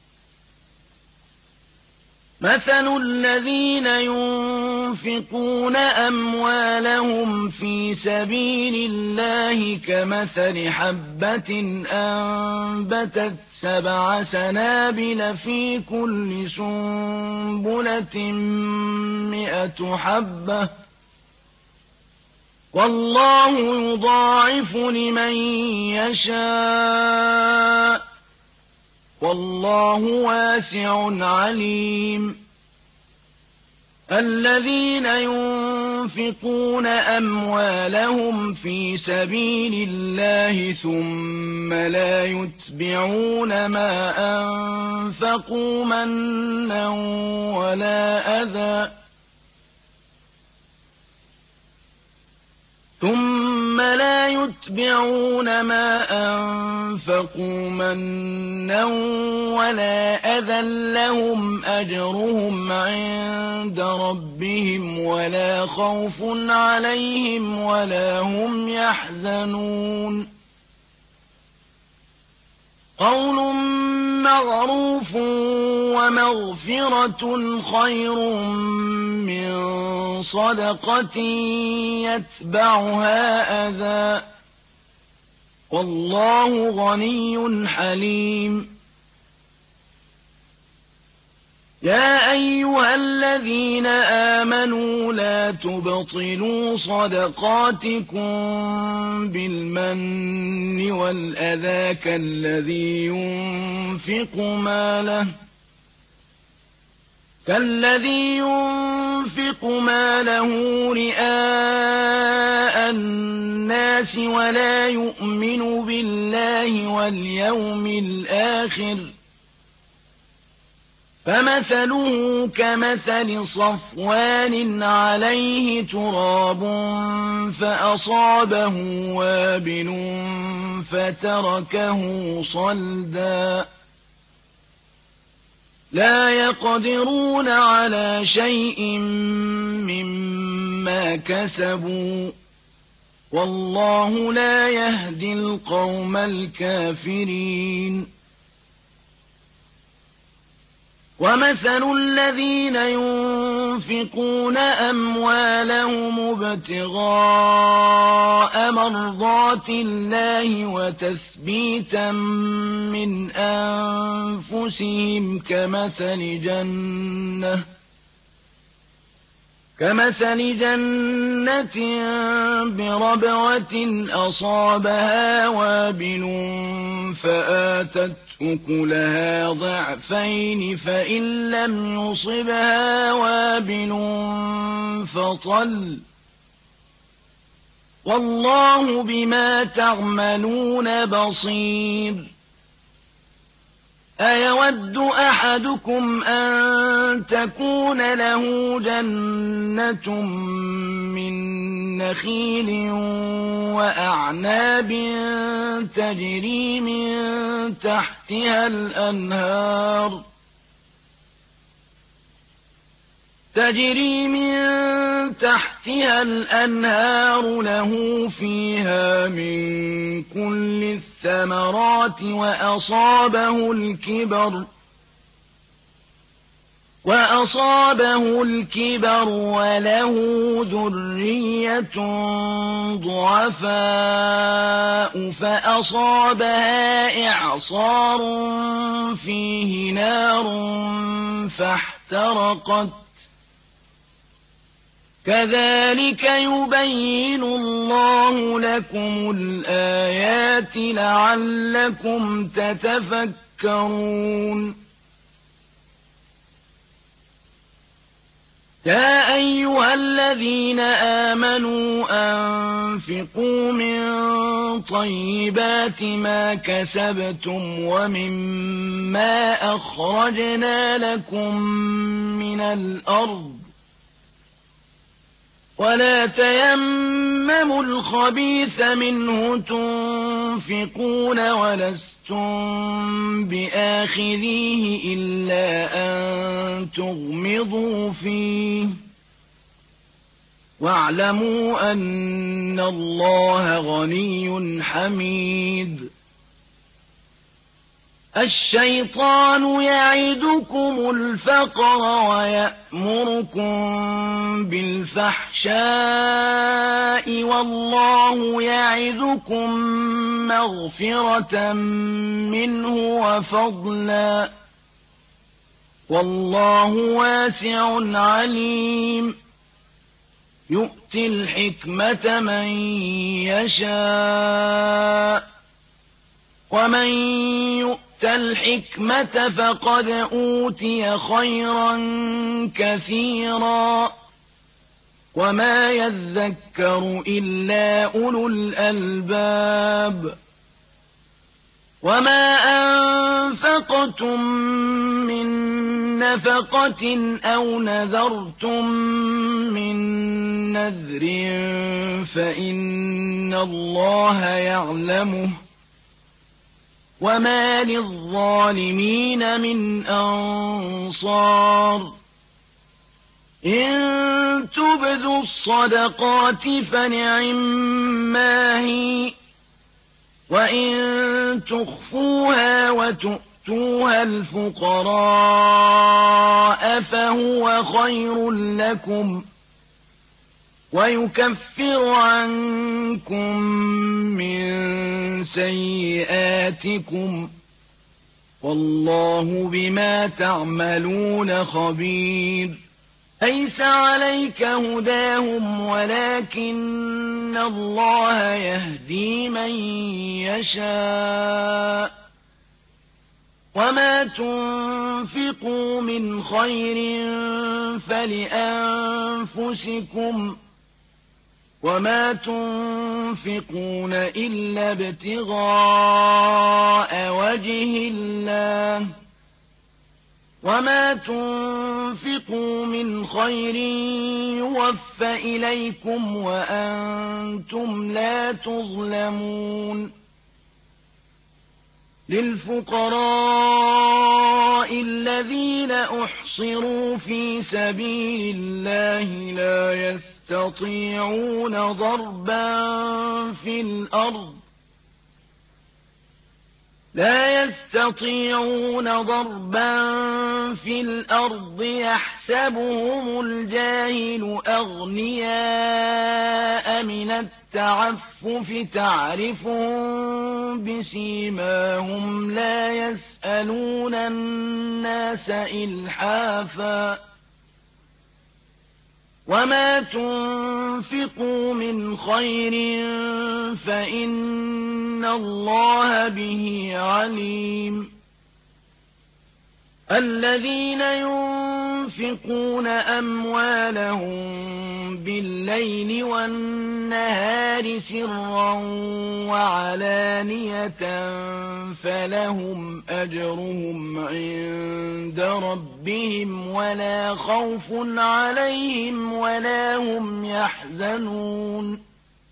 مثل الذين ينفقون أموالهم في سبيل الله كمثل حبة أنبتت سبع سنابل في كل سنبلة مئة حبة والله يضاعف لمن يشاء والله واسع عليم الذين ينفقون أموالهم في سبيل الله ثم لا يتبعون ما أنفقوا منا ولا أذى ثم لا يتبعون ما أنفقوا منا ولا أذى لهم أجرهم عند ربهم ولا خوف عليهم ولا هم يحزنون قول معروف ومغفرة خير من صدقة يتبعها أذى والله غني حليم يا أيها الذين آمنوا لا تبطلوا صدقاتكم بالمن والأذى كالذي ينفق ماله كالذي ينفق ماله رئاء الناس ولا يؤمن بالله واليوم الآخر فمثله كمثل صفوان عليه تراب فأصابه وابل فتركه صلدا لا يقدرون على شيء مما كسبوا والله لا يهدي القوم الكافرين ومثل الذين ينفقون أموالهم ابتغاء مرضات الله وتثبيتا من أنفسهم كمثل جنة كمثل جنة بربوة أصابها وابل فآتت أكلها ضعفين فإن لم يصبها وابل فطل والله بما تعملون بصير أيود أحدكم أن تكون له جنة من نخيل وأعناب تجري من تحتها الأنهار تجري من تحتها الأنهار له فيها من كل الثمرات وأصابه الكبر وأصابه الكبر وله ذرية ضعفاء فأصابها إعصار فيه نار فاحترقت كذلك يبين الله لكم الآيات لعلكم تتفكرون يا أيها أيها الذين آمنوا أنفقوا من طيبات ما كسبتم ومما أخرجنا لكم من الأرض ولا تيمموا الخبيث منه تنفقون ولستم بآخذيه إلا أن تغمضوا فيه واعلموا أن الله غني حميد الشيطان يعدكم الفقر ويأمركم بالفحشاء والله يعدكم مغفرة منه وفضلا والله واسع عليم يؤتي الحكمة من يشاء ومن يؤت الحكمة فقد أوتي خيرا كثيرا وما يذكر إلا أولو الألباب وما أنفقتم من نفقة أو نذرتم من نذر فإن الله يعلمه وما للظالمين من أنصار إن تبدوا الصدقات فنعما هي وإن تخفوها وتؤتوها الفقراء فهو خير لكم ويكفر عنكم من سيئاتكم والله بما تعملون خبير ليس عليك هداهم ولكن الله يهدي من يشاء وما تنفقوا من خير فلأنفسكم وما تنفقون إلا ابتغاء وجه الله وما تنفقوا من خير يوفى إليكم وأنتم لا تظلمون للفقراء الذين أحصروا في سبيل الله لا يستطيعون ضربا في الأرض لا يستطيعون ضربا في الأرض يحسبهم الجاهل أغنياء من التعفف تعرفهم بسيماهم لا يسألون الناس إلحافا وما تنفقوا من خير فإن الله به عليم الذين ينفقون أموالهم بالليل والنهار سرا وعلانية فلهم أجرهم عند ربهم ولا خوف عليهم ولا هم يحزنون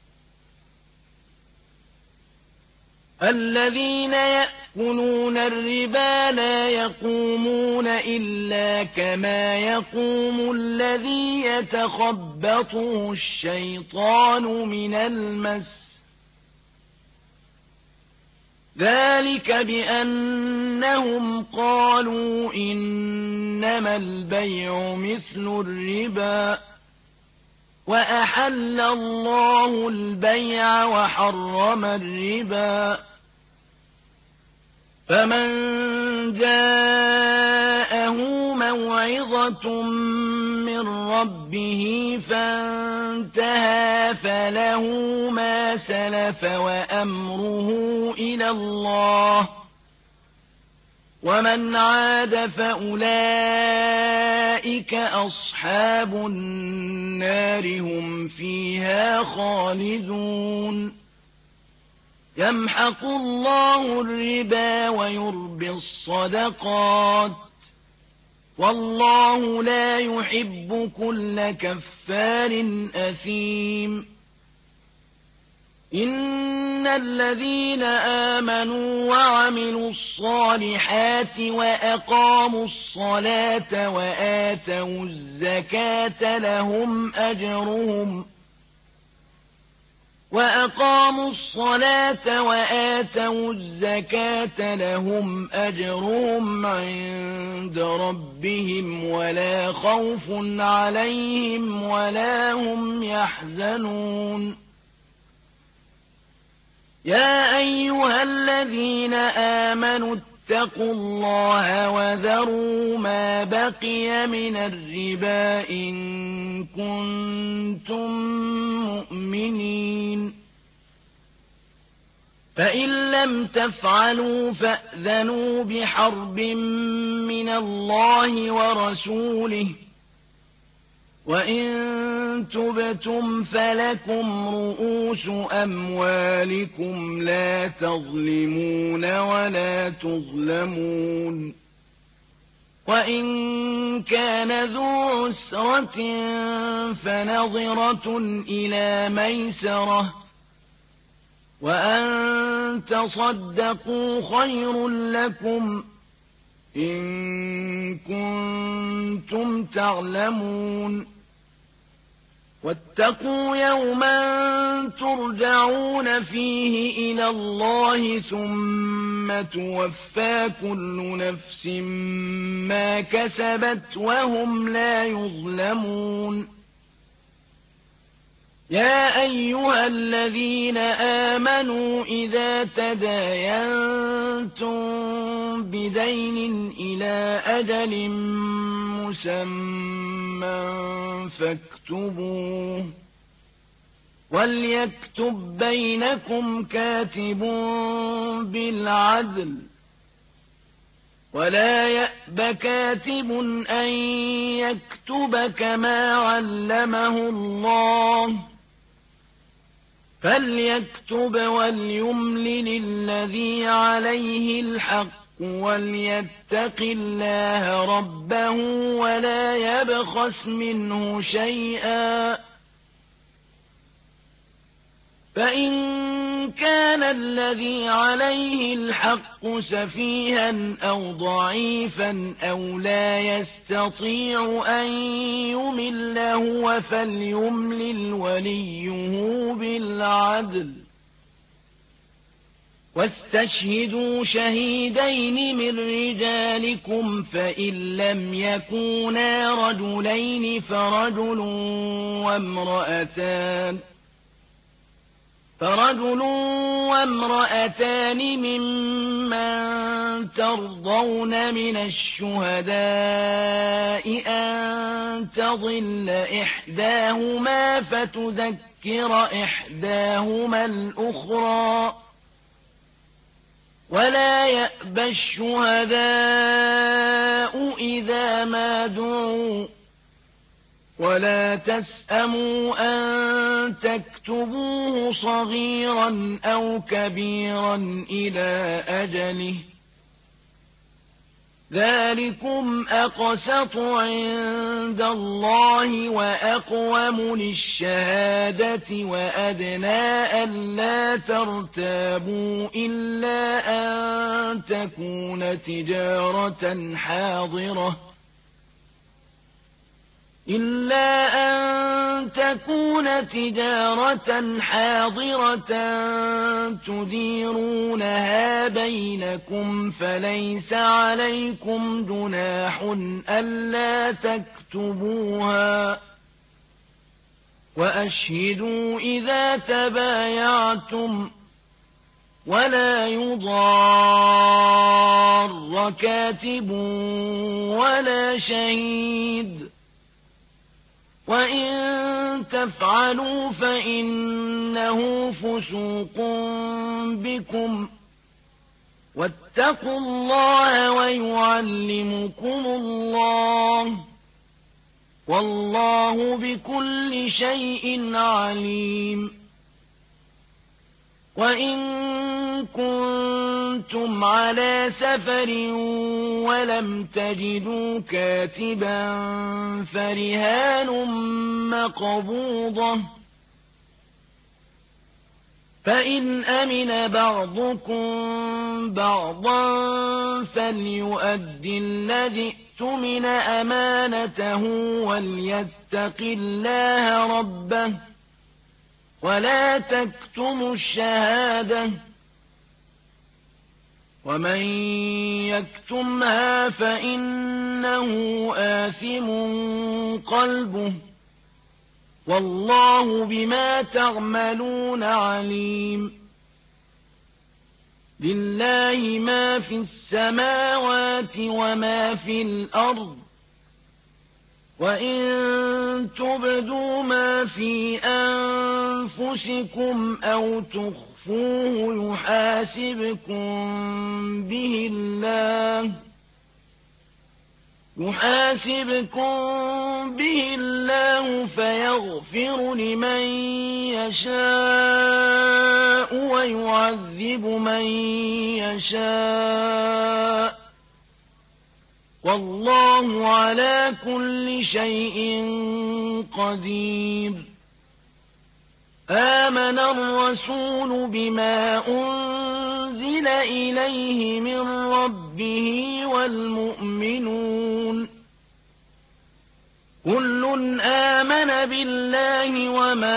الذين يأكلون الربا لا يقومون إلا كما يقوم الذي يتخبطه الشيطان من المس ذلك بأنهم قالوا إنما البيع مثل الربا وأحل الله البيع وحرم الربا فمن جاءه موعظة من ربه فانتهى فله ما سلف وأمره إلى الله ومن عاد فأولئك أصحاب النار هم فيها خالدون يمحق الله الربا ويربي الصدقات والله لا يحب كل كفار أثيم إن الذين آمنوا وعملوا الصالحات وأقاموا الصلاة وآتوا الزكاة لهم أجرهم وأقاموا الصلاة وآتوا الزكاة لهم أجرهم عند ربهم ولا خوف عليهم ولا هم يحزنون يا أيها الذين آمنوا اتقوا الله وذروا ما بقي من الربا إن كنتم مؤمنين فإن لم تفعلوا فأذنوا بحرب من الله ورسوله وإن تبتم فلكم رؤوس أموالكم لا تظلمون ولا تظلمون وإن كان ذو عسرة فنظرة إلى ميسرة وأن تصدقوا خير لكم إن كنتم تعلمون واتقوا يوما ترجعون فيه إلى الله ثم توفى كل نفس ما كسبت وهم لا يظلمون يا أيها الذين آمنوا إذا تداينتم بدين إلى أجل مسمى فاكتبوه وليكتب بينكم كاتب بالعدل ولا يأب كاتب أن يكتب كما علمه الله فليكتب وليملل الذي عليه الحق وليتق الله ربه ولا يبخس منه شيئا فإن كان الذي عليه الحق سفيها أو ضعيفا أو لا يستطيع أن يمل هو فليملل وليه بالعدل واستشهدوا شهيدين من رجالكم فإن لم يكونا رجلين فرجل وامرأتان فرجل وامرأتان ممن ترضون من الشهداء أن تضل إحداهما فتذكر إحداهما الأخرى ولا يأبى الشهداء إذا ما دعوا ولا تسأموا أن تكتبوه صغيرا أو كبيرا إلى أجله ذلكم أقسط عند الله وأقوم للشهادة وأدنى ألا ترتابوا إلا أن تكون تجارة حاضرة إلا أن تكون تجارة حاضرة تديرونها بينكم فليس عليكم جناح ألا تكتبوها وأشهدوا إذا تبايعتم ولا يضار كاتب ولا شهيد وإن تفعلوا فإنه فسوق بكم واتقوا الله ويعلمكم الله والله بكل شيء عليم وإن كنتم على سفر ولم تجدوا كاتبا فرهان مقبوضة فإن أمن بعضكم بعضا فليؤد الذي اؤتمن أمانته وليتق الله ربه ولا تكتموا الشهادة ومن يكتمها فإنه آثم قلبه والله بما تعملون عليم لله ما في السماوات وما في الأرض وإن تبدوا ما في أنفسكم أو تخفوه يحاسبكم به الله يحاسبكم به الله فيغفر لمن يشاء ويعذب من يشاء والله على كل شيء قدير آمن الرسول بما أنزل إليه من ربه والمؤمنون كل آمن بالله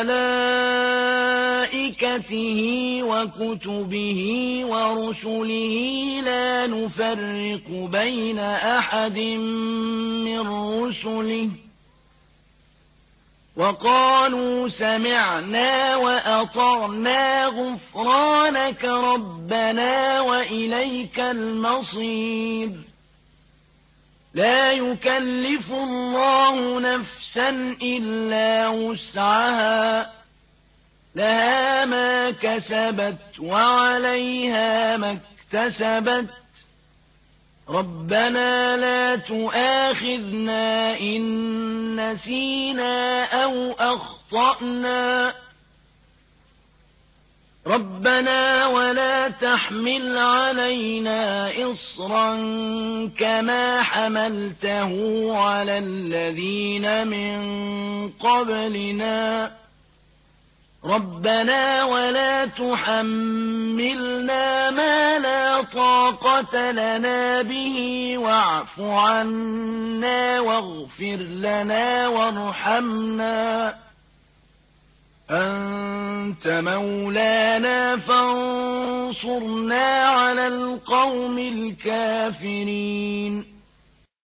وملائكته وكتبه ورسله لا نفرق بين أحد من رسله وقالوا سمعنا وأطعنا غفرانك ربنا وإليك المصير لا يكلف الله نفسا إلا وسعها لها ما كسبت وعليها ما اكتسبت ربنا لا تؤاخذنا إن نسينا أو أخطأنا ربنا ولا تحمل علينا إصرا كما حملته على الذين من قبلنا ربنا ولا تحملنا ما لا طاقة لنا به واعف عنا واغفر لنا وارحمنا أنت مولانا فانصرنا على القوم الكافرين